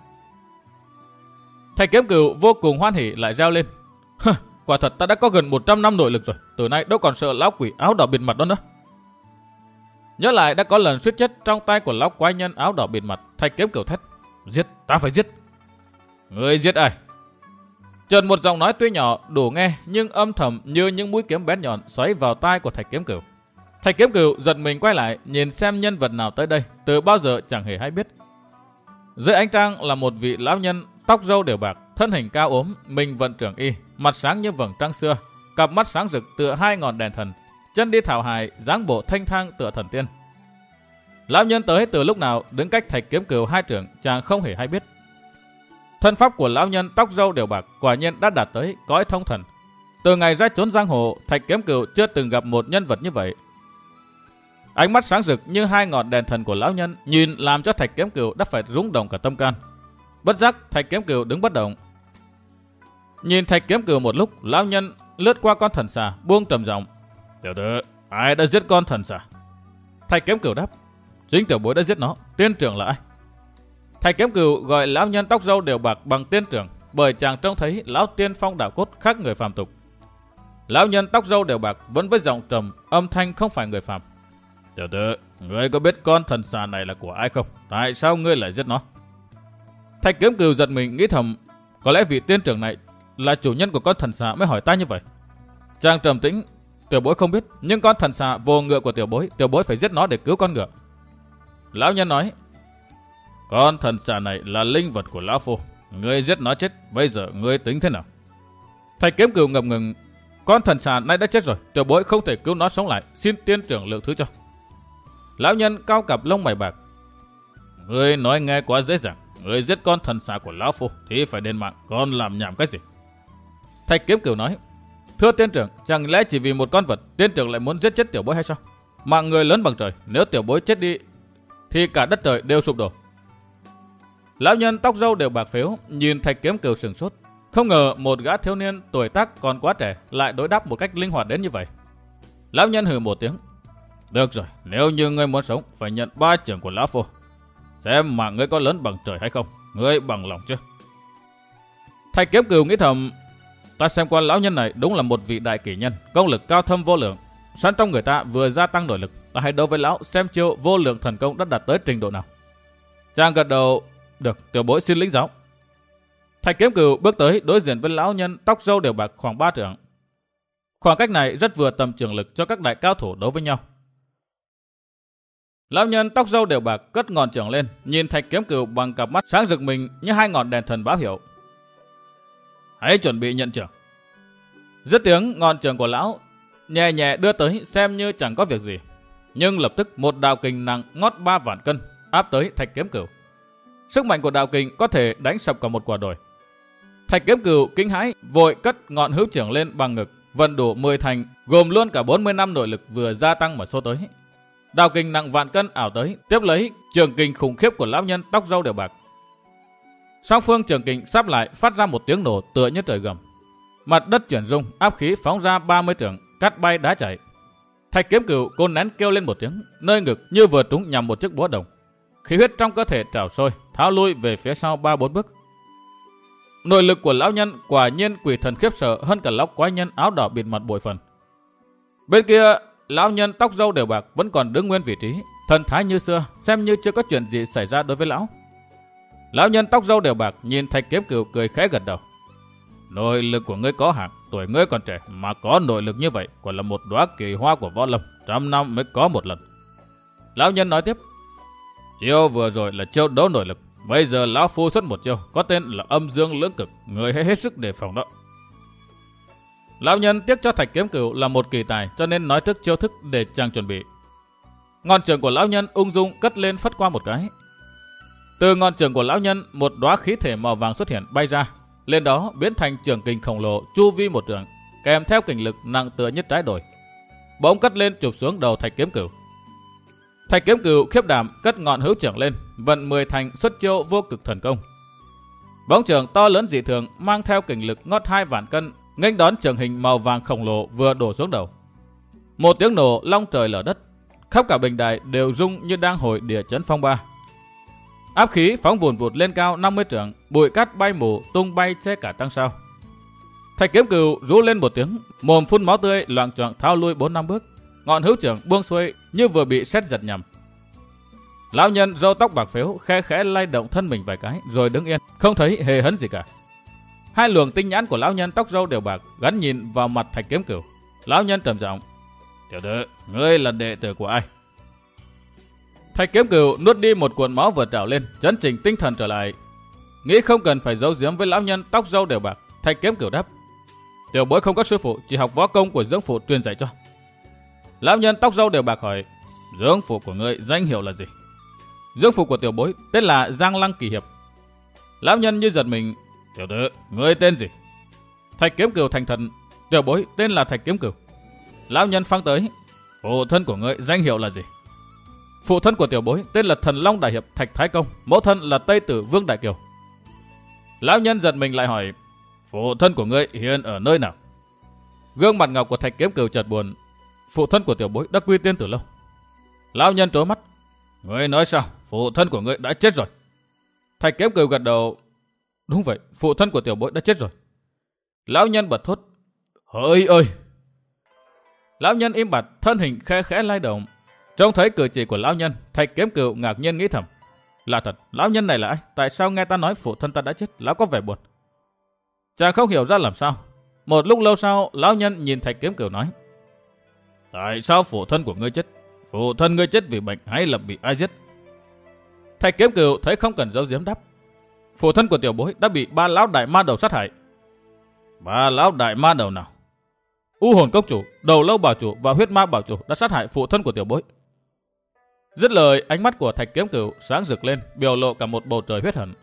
Thạch Kiếm Cửu vô cùng hoan hỉ lại reo lên. Quả thật ta đã có gần một trăm năm nội lực rồi, từ nay đâu còn sợ lão quỷ áo đỏ bịt mặt đó nữa. Nhớ lại đã có lần suýt chết trong tay của lão quái nhân áo đỏ bịt mặt, Thạch Kiếm Cửu thét. Giết, ta phải giết. Ngươi giết ai? Chợt một giọng nói tuy nhỏ đủ nghe nhưng âm thầm như những mũi kiếm bén nhọn xoáy vào tai của Thạch Kiếm Cửu. Thạch Kiếm Cửu giật mình quay lại nhìn xem nhân vật nào tới đây, từ bao giờ chẳng hề hay biết. Dưới ánh trăng là một vị lão nhân tóc râu đều bạc, thân hình cao ốm, mình vận trưởng y, mặt sáng như vầng trăng xưa, cặp mắt sáng rực tựa hai ngọn đèn thần, chân đi thảo hài, dáng bộ thanh thang tựa thần tiên. Lão nhân tới từ lúc nào, đứng cách Thạch Kiếm Cửu hai trượng, chàng không hề hay biết. Thân pháp của lão nhân tóc râu đều bạc quả nhiên đã đạt tới cõi thông thần. Từ ngày ra trốn giang hồ, Thạch Kiếm Cửu chưa từng gặp một nhân vật như vậy. Ánh mắt sáng rực như hai ngọn đèn thần của lão nhân nhìn làm cho Thạch Kiếm Cửu đã phải rung động cả tâm can. Bất giác Thạch Kiếm Cửu đứng bất động. Nhìn Thạch Kiếm Cửu một lúc, lão nhân lướt qua con thần xà, buông trầm giọng. Tiểu tử, ai đã giết con thần xà? Thạch Kiếm Cửu đáp. Chính tiểu bối đã giết nó. Tiên trưởng là ai? Thạch Kiếm Cửu gọi lão nhân tóc râu đều bạc bằng tiên trưởng, bởi chàng trông thấy lão tiên phong đạo cốt khác người phàm tục. Lão nhân tóc râu đều bạc vẫn với giọng trầm, âm thanh không phải người phàm. Tiểu tử, ngươi có biết con thần xà này là của ai không? Tại sao ngươi lại giết nó? Thạch Kiếm Cửu giật mình nghĩ thầm, có lẽ vị tiên trưởng này là chủ nhân của con thần xà mới hỏi ta như vậy. Chàng trầm tĩnh. Tiểu bối không biết, nhưng con thần xà vô ngựa của tiểu bối, tiểu bối phải giết nó để cứu con ngựa. Lão nhân nói. Con thần xà này là linh vật của lão phu, ngươi giết nó chết, bây giờ ngươi tính thế nào? Thạch Kiếm Cửu ngập ngừng. Con thần xà nay đã chết rồi, tiểu bối không thể cứu nó sống lại, xin tiên trưởng lượng thứ cho. Lão nhân cao cặp lông mày bạc. Ngươi nói nghe quá dễ dàng, ngươi giết con thần xà của lão phu thì phải đền mạng, còn làm nhảm cái gì? Thạch Kiếm Cửu nói. Thưa tiên trưởng, chẳng lẽ chỉ vì một con vật tiên trưởng lại muốn giết chết tiểu bối hay sao? Mạng người lớn bằng trời, nếu tiểu bối chết đi thì cả đất trời đều sụp đổ. Lão nhân tóc râu đều bạc phếu nhìn Thạch Kiếm Cửu sửng sốt, không ngờ một gã thiếu niên tuổi tác còn quá trẻ lại đối đáp một cách linh hoạt đến như vậy. Lão nhân hừ một tiếng. Được rồi, nếu như ngươi muốn sống phải nhận ba trưởng của lão phu, xem mà ngươi có lớn bằng trời hay không, ngươi bằng lòng chứ? Thạch Kiếm Cửu nghĩ thầm, ta xem qua lão nhân này đúng là một vị đại kỷ nhân, công lực cao thâm vô lượng. Sẵn trong người ta vừa gia tăng nội lực, ta hãy đấu với lão xem chiêu vô lượng thần công đã đạt tới trình độ nào. Chàng gật đầu. Được, tiểu bối xin lĩnh giáo. Thạch Kiếm Cửu bước tới đối diện với lão nhân tóc râu đều bạc khoảng ba trượng. Khoảng cách này rất vừa tầm trường lực cho các đại cao thủ đấu với nhau. Lão nhân tóc râu đều bạc cất ngọn trường lên, nhìn Thạch Kiếm Cửu bằng cặp mắt sáng rực mình như hai ngọn đèn thần báo hiệu. hãy chuẩn bị nhận trưởng. Dứt tiếng, ngọn trường của lão nhẹ nhẹ đưa tới xem như chẳng có việc gì. Nhưng lập tức một đạo kình nặng ngót ba vạn cân áp tới Thạch Kiếm Cửu. Sức mạnh của đạo kình có thể đánh sập cả một quả đồi. Thạch Kiếm Cửu kinh hãi, vội cất ngọn hữu trưởng lên bằng ngực, vận đủ mười thành, gồm luôn cả bốn mươi năm nội lực vừa gia tăng mà xô tới. Đạo kình nặng vạn cân ảo tới, tiếp lấy trường kình khủng khiếp của lão nhân tóc râu đều bạc. Song phương trường kình sắp lại, phát ra một tiếng nổ tựa như trời gầm. Mặt đất chuyển rung, áp khí phóng ra ba mươi trượng, cắt bay đá chảy. Thạch Kiếm Cửu cố nén kêu lên một tiếng, nơi ngực như vừa trúng nhằm một chiếc búa đồng. Khí huyết trong cơ thể trào sôi, tháo lui về phía sau ba bốn bước. Nội lực của lão nhân quả nhiên quỷ thần khiếp sợ hơn cả lão quái nhân áo đỏ bịt mặt bội phần. Bên kia, lão nhân tóc râu đều bạc vẫn còn đứng nguyên vị trí, thần thái như xưa, xem như chưa có chuyện gì xảy ra đối với lão. Lão nhân tóc râu đều bạc nhìn Thạch Kiếm Cửu cười khẽ gật đầu. Nội lực của ngươi có hạn, tuổi ngươi còn trẻ mà có nội lực như vậy, còn là một đóa kỳ hoa của võ lâm, trăm năm mới có một lần. Lão nhân nói tiếp, chiêu vừa rồi là chiêu đấu nội lực, bây giờ lão phu xuất một chiêu có tên là âm dương lưỡng cực, người hãy hết sức đề phòng đó. Lão nhân tiếc cho Thạch Kiếm Cửu là một kỳ tài, cho nên nói trước chiêu thức để chàng chuẩn bị. Ngọn trường của lão nhân ung dung cất lên phất qua một cái. Từ ngọn trường của lão nhân, một đóa khí thể màu vàng xuất hiện bay ra, lên đó biến thành trường kình khổng lồ chu vi một trượng, kèm theo kình lực nặng tựa như trái đồi, bỗng cất lên chụp xuống đầu Thạch Kiếm Cửu. Thạch Kiếm Cửu khiếp đảm cất ngọn hữu trưởng lên, vận mười thành xuất chiêu vô cực thần công. Bóng trường to lớn dị thường mang theo kình lực ngót hai vạn cân, nghênh đón trường hình màu vàng khổng lồ vừa đổ xuống đầu. Một tiếng nổ long trời lở đất, khắp cả bình đài đều rung như đang hồi địa chấn phong ba. Áp khí phóng vùn vụt lên cao năm mươi trượng, bụi cát bay mù tung bay che cả trăng sao. Thạch Kiếm Cửu rú lên một tiếng, mồm phun máu tươi, loạng choạng tháo lui bốn năm bước, ngọn hữu trưởng buông xuôi như vừa bị sét giật nhầm. Lão nhân râu tóc bạc phếu khe khẽ lay động thân mình vài cái rồi đứng yên, không thấy hề hấn gì cả. Hai luồng tinh nhãn của lão nhân tóc râu đều bạc gắn nhìn vào mặt Thạch Kiếm Cửu. Lão nhân trầm giọng, tiểu tử, ngươi là đệ tử của ai? Thạch Kiếm Cửu nuốt đi một cuộn máu vừa trào lên, chấn chỉnh tinh thần trở lại. Nghĩ không cần phải giấu giếm với lão nhân tóc râu đều bạc, Thạch Kiếm Cửu đáp, tiểu bối không có sư phụ, chỉ học võ công của dưỡng phụ truyền dạy cho. Lão nhân tóc râu đều bạc hỏi, dưỡng phụ của ngươi danh hiệu là gì? Dưỡng phụ của tiểu bối tên là Giang Lăng Kỳ Hiệp. Lão nhân như giật mình, tiểu tử, ngươi tên gì? Thạch Kiếm Cửu thành thần, tiểu bối tên là Thạch Kiếm Cửu. Lão nhân phang tới, phụ thân của ngươi danh hiệu là gì? Phụ thân của tiểu bối tên là Thần Long Đại Hiệp Thạch Thái Công, mẫu thân là Tây Tử Vương Đại Kiều. Lão nhân giật mình lại hỏi, phụ thân của ngươi hiện ở nơi nào? Gương mặt ngọc của Thạch Kiếm Cửu chợt buồn, phụ thân của tiểu bối đã quy tiên từ lâu. Lão nhân trố mắt, ngươi nói sao? Phụ thân của ngươi đã chết rồi. Thạch Kiếm Cửu gật đầu, đúng vậy, phụ thân của tiểu bối đã chết rồi. Lão nhân bật thốt, hỡi ơi! Lão nhân im bặt, thân hình khẽ khẽ lay động. Trông thấy cử chỉ của lão nhân, Thạch Kiếm Cửu ngạc nhiên nghĩ thầm, là thật, lão nhân này là ai? Tại sao nghe ta nói phụ thân ta đã chết? Lão có vẻ buồn. Chàng không hiểu ra làm sao. Một lúc lâu sau, lão nhân nhìn Thạch Kiếm Cửu nói, tại sao phụ thân của ngươi chết? Phụ thân ngươi chết vì bệnh hay là bị ai giết? Thạch Kiếm Cửu thấy không cần giấu giếm đáp, phụ thân của tiểu bối đã bị ba lão đại ma đầu sát hại. Ba lão đại ma đầu nào? U Hồn Cốc Chủ, Đầu Lâu Bảo Chủ và Huyết Ma Bảo Chủ đã sát hại phụ thân của tiểu bối. Dứt lời, ánh mắt của Thạch Kiếm Cửu sáng rực lên, biểu lộ cả một bầu trời huyết hận.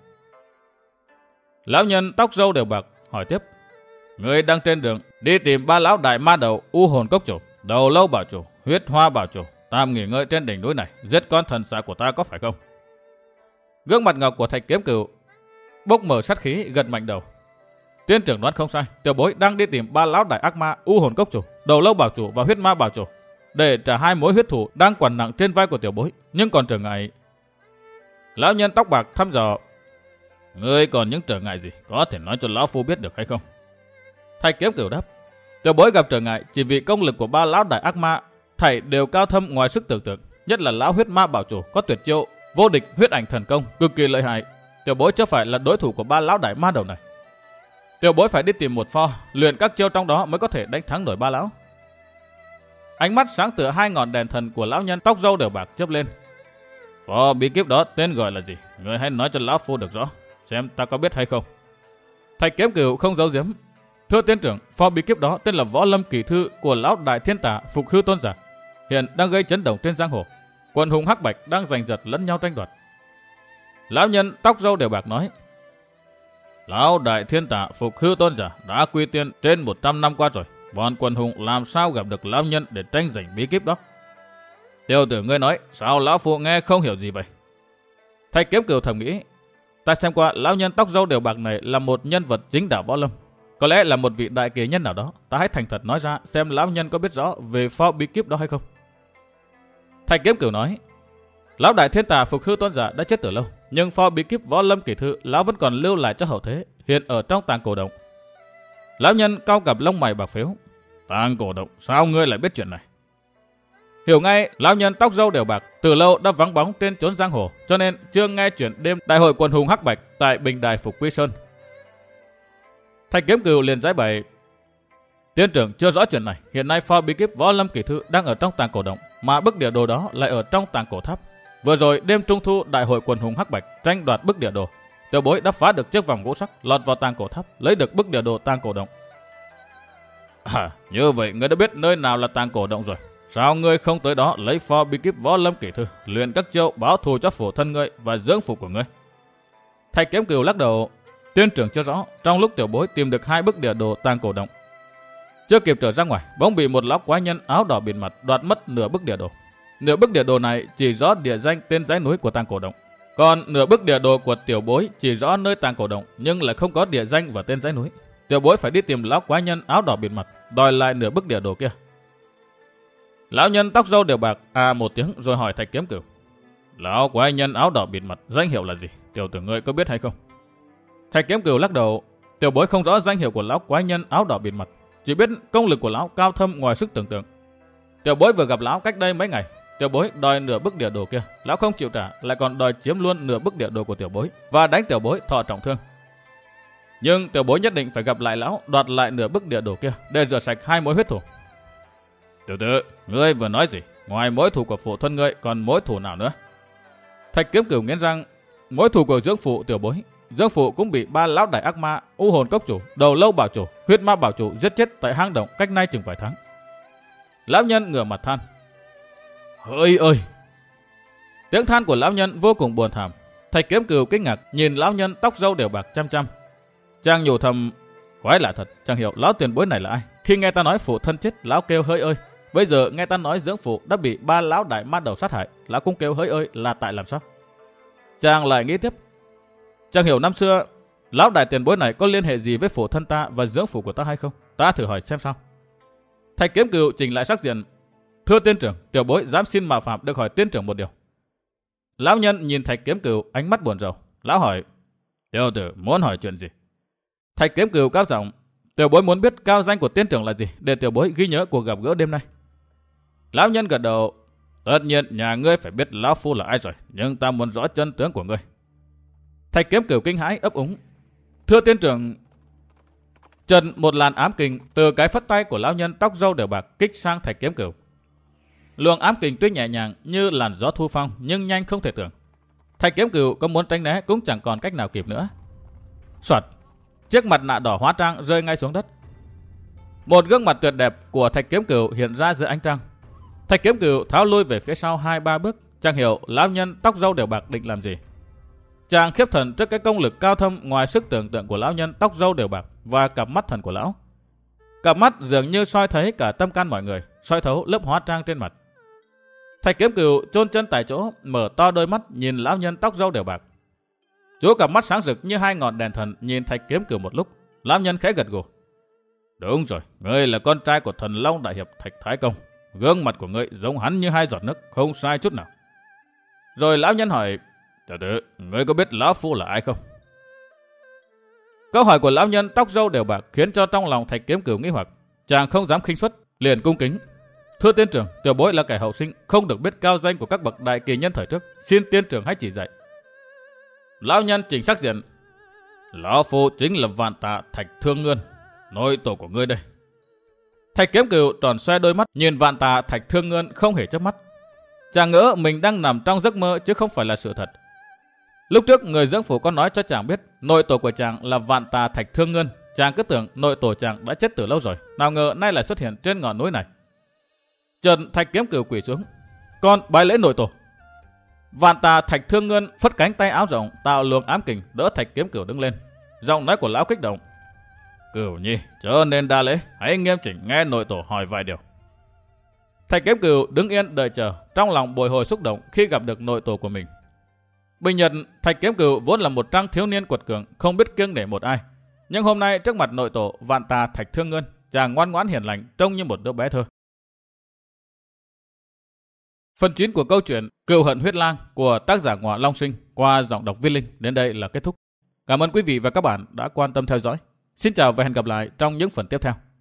Lão nhân tóc râu đều bạc hỏi tiếp, ngươi đang trên đường đi tìm ba lão đại ma đầu U Hồn Cốc Chủ, Đầu Lâu Bảo Chủ, Huyết Hoa Bảo Chủ tạm nghỉ ngơi trên đỉnh núi này, giết con thần xà của ta có phải không? Gương mặt ngọc của Thạch Kiếm Cửu bốc mở sát khí, gật mạnh đầu. Tiên trưởng đoán không sai, tiểu bối đang đi tìm ba lão đại ác ma U Hồn Cốc Chủ, Đầu Lâu Bảo Chủ và Huyết Ma Bảo Chủ để trả hai mối huyết thủ đang quằn nặng trên vai của tiểu bối, nhưng còn trở ngại. Lão nhân tóc bạc thăm dò, ngươi còn những trở ngại gì, có thể nói cho lão phu biết được hay không? Thạch Kiếm Cửu đáp, tiểu bối gặp trở ngại chỉ vì công lực của ba lão đại ác ma thảy đều cao thâm ngoài sức tưởng tượng, nhất là lão Huyết Ma Bảo Chủ có tuyệt chiêu vô địch huyết ảnh thần công cực kỳ lợi hại, tiểu bối chưa phải là đối thủ của ba lão đại ma đầu này. Tiểu bối phải đi tìm một pho, luyện các chiêu trong đó mới có thể đánh thắng nổi ba lão. Ánh mắt sáng tựa hai ngọn đèn thần của lão nhân tóc râu đều bạc chớp lên. Pho bí kíp đó tên gọi là gì? Người hãy nói cho lão phu được rõ, xem ta có biết hay không. Thạch Kiếm Cửu không giấu giếm. Thưa tiên trưởng, phò bí kíp đó tên là Võ Lâm Kỳ Thư của lão đại thiên tả Phục Hư Tôn giả, hiện đang gây chấn động trên giang hồ. Quần hùng hắc bạch đang giành giật lẫn nhau tranh đoạt. Lão nhân tóc râu đều bạc nói: Lão đại thiên tả Phục Hư Tôn giả đã quy tiên trên một trăm năm qua rồi, bọn quần hùng làm sao gặp được lão nhân để tranh giành bí kíp đó? Tiểu tử ngươi nói, sao lão phụ nghe không hiểu gì vậy? Thạch Kiếm Cửu thầm nghĩ, ta xem qua lão nhân tóc râu đều bạc này là một nhân vật chính đạo võ lâm, có lẽ là một vị đại kỳ nhân nào đó. Ta hãy thành thật nói ra xem lão nhân có biết rõ về phò bí kíp đó hay không. Thạch Kiếm Cửu nói: Lão đại thiên tả Phục Hư Tôn giả đã chết từ lâu, nhưng phò bí kíp Võ Lâm Kỳ Thư lão vẫn còn lưu lại cho hậu thế, hiện ở trong tàng cổ động. Lão nhân cau cặp lông mày bạc phếu: Tàng cổ động, sao ngươi lại biết chuyện này? Hiểu ngay, lão nhân tóc râu đều bạc từ lâu đã vắng bóng trên chốn giang hồ, cho nên chưa nghe chuyện đêm đại hội quần hùng hắc bạch tại Bình Đài Phục Quy Sơn. Thạch Kiếm Cửu liền giải bày: Tiên trưởng chưa rõ chuyện này, hiện nay phò bí kíp Võ Lâm Kỳ Thư đang ở trong tàng cổ động, mà bức địa đồ đó lại ở trong tàng cổ tháp. Vừa rồi đêm trung thu đại hội quần hùng hắc bạch tranh đoạt bức địa đồ, tiểu bối đã phá được chiếc vòng gỗ sắt lọt vào tàng cổ tháp, lấy được bức địa đồ tàng cổ động. À, như vậy ngươi đã biết nơi nào là tàng cổ động rồi. Sao ngươi không tới đó lấy phò bí kíp Võ Lâm Kỳ Thư, luyện các chiêu báo thù cho phụ thân ngươi và dưỡng phụ của ngươi? Thạch Kiếm Cửu lắc đầu: Tiên trưởng chưa rõ. Trong lúc tiểu bối tìm được hai bức địa đồ tàng cổ động, chưa kịp trở ra ngoài, bỗng bị một lão quái nhân áo đỏ bịt mặt đoạt mất nửa bức địa đồ. Nửa bức địa đồ này chỉ rõ địa danh tên dãy núi của tàng cổ động, còn nửa bức địa đồ của tiểu bối chỉ rõ nơi tàng cổ động nhưng lại không có địa danh và tên dãy núi. Tiểu bối phải đi tìm lão quái nhân áo đỏ bịt mặt đòi lại nửa bức địa đồ kia. Lão nhân tóc râu đều bạc à một tiếng rồi hỏi Thạch Kiếm Cửu: Lão quái nhân áo đỏ bịt mặt danh hiệu là gì? Tiểu tử ngươi có biết hay không? Thạch Kiếm Cửu lắc đầu: Tiểu bối không rõ danh hiệu của lão quái nhân áo đỏ bịt mặt, chỉ biết công lực của lão cao thâm ngoài sức tưởng tượng. Tiểu bối vừa gặp lão cách đây mấy ngày, tiểu bối đòi nửa bức địa đồ kia, lão không chịu trả, lại còn đòi chiếm luôn nửa bức địa đồ của tiểu bối và đánh tiểu bối thọ trọng thương. Nhưng tiểu bối nhất định phải gặp lại lão, đoạt lại nửa bức địa đồ kia để rửa sạch hai mối huyết thù. Tiểu tử, ngươi vừa nói gì? Ngoài mối thù của phụ thân ngươi còn mối thù nào nữa? Thạch Kiếm Cửu nghiến răng: Mối thù của dưỡng phụ tiểu bối, dưỡng phụ cũng bị ba lão đại ác ma, u hồn cốc chủ, đầu lâu bảo chủ, huyết ma bảo chủ giết chết tại hang động cách nay chừng vài tháng. Lão nhân ngửa mặt than: Hỡi ơi! Tiếng than của lão nhân vô cùng buồn thảm. Thạch Kiếm Cửu kinh ngạc nhìn lão nhân tóc râu đều bạc chăm chăm. Chàng nhủ thầm: Quái lạ thật, chẳng hiểu lão tiền bối này là ai. Khi nghe ta nói phụ thân chết, lão kêu hỡi ơi. Bây giờ nghe ta nói dưỡng phụ đã bị ba lão đại ma đầu sát hại, lão cũng kêu hỡi ơi là tại làm sao? Chàng lại nghĩ tiếp: Chẳng hiểu năm xưa lão đại tiền bối này có liên hệ gì với phụ thân ta và dưỡng phụ của ta hay không? Ta thử hỏi xem sao. Thạch Kiếm Cửu chỉnh lại sắc diện: Thưa tiên trưởng, tiểu bối dám xin mạo phạm được hỏi tiên trưởng một điều. Lão nhân nhìn Thạch Kiếm Cửu ánh mắt buồn rầu. Lão hỏi: Tiểu tử muốn hỏi chuyện gì? Thạch Kiếm Cửu cao giọng: Tiểu bối muốn biết cao danh của tiên trưởng là gì để tiểu bối ghi nhớ cuộc gặp gỡ đêm nay. Lão nhân gật đầu: Tất nhiên nhà ngươi phải biết lão phu là ai rồi, nhưng ta muốn rõ chân tướng của ngươi. Thạch Kiếm Cửu kinh hãi ấp úng: Thưa tiên trưởng. Trần một làn ám kình từ cái phất tay của lão nhân tóc râu đều bạc kích sang Thạch Kiếm Cửu. Luồng ám kình tuy nhẹ nhàng như làn gió thu phong nhưng nhanh không thể tưởng. Thạch Kiếm Cửu có muốn tránh né cũng chẳng còn cách nào kịp nữa. Soạt, chiếc mặt nạ đỏ hóa trang rơi ngay xuống đất. Một gương mặt tuyệt đẹp của Thạch Kiếm Cửu hiện ra giữa ánh trăng. Thạch Kiếm Cửu tháo lui về phía sau hai ba bước, chẳng hiểu lão nhân tóc râu đều bạc định làm gì. Chàng khiếp thần trước cái công lực cao thâm ngoài sức tưởng tượng của lão nhân tóc râu đều bạc và cặp mắt thần của lão. Cặp mắt dường như soi thấy cả tâm can mọi người, soi thấu lớp hóa trang trên mặt. Thạch Kiếm Cửu chôn chân tại chỗ, mở to đôi mắt nhìn lão nhân tóc râu đều bạc. Chú cặp mắt sáng rực như hai ngọn đèn thần nhìn Thạch Kiếm Cửu một lúc. Lão nhân khẽ gật gù: Đúng rồi, ngươi là con trai của thần Long đại hiệp Thạch Thái Công. Gương mặt của ngươi giống hắn như hai giọt nước, không sai chút nào. Rồi lão nhân hỏi: Tiểu tử, ngươi có biết lão phu là ai không? Câu hỏi của lão nhân tóc râu đều bạc khiến cho trong lòng Thạch Kiếm Cửu nghi hoặc. Chàng không dám khinh suất, liền cung kính: Thưa tiên trưởng, tiểu bối là kẻ hậu sinh, không được biết cao danh của các bậc đại kỳ nhân thời trước, xin tiên trưởng hãy chỉ dạy. Lão nhân chỉnh sắc diện: Lão phu chính là Vạn Tạ Thạch Thương Ngươn, nội tổ của ngươi đây. Thạch Kiếm Cửu tròn xoe đôi mắt nhìn Vạn Tạ Thạch Thương Ngươn không hề chớp mắt. Chàng ngỡ mình đang nằm trong giấc mơ chứ không phải là sự thật. Lúc trước người dưỡng phủ có nói cho chàng biết nội tổ của chàng là Vạn Tà Thạch Thương Ngân. Chàng cứ tưởng nội tổ chàng đã chết từ lâu rồi, nào ngờ nay lại xuất hiện trên ngọn núi này. Chợt Thạch Kiếm Cửu quỳ xuống: "Con bái lễ nội tổ." Vạn Tà Thạch Thương Ngân phất cánh tay áo rộng tạo luồng ám kình đỡ Thạch Kiếm Cửu đứng lên. Giọng nói của lão kích động: "Cửu nhi, chớ nên đa lễ, hãy nghiêm chỉnh nghe nội tổ hỏi vài điều." Thạch Kiếm Cửu đứng yên đợi chờ, trong lòng bồi hồi xúc động khi gặp được nội tổ của mình. Bình nhật, Thạch Kiếm Cửu vốn là một trang thiếu niên quật cường, không biết kiêng nể một ai. Nhưng hôm nay trước mặt nội tổ Vạn Tà Thạch Thương Ngân, chàng ngoan ngoãn hiền lành, trông như một đứa bé thơ. Phần chín của câu chuyện Cừu Hận Huyết Lang của tác giả Ngọa Long Sinh qua giọng đọc Viết Linh đến đây là kết thúc. Cảm ơn quý vị và các bạn đã quan tâm theo dõi. Xin chào và hẹn gặp lại trong những phần tiếp theo.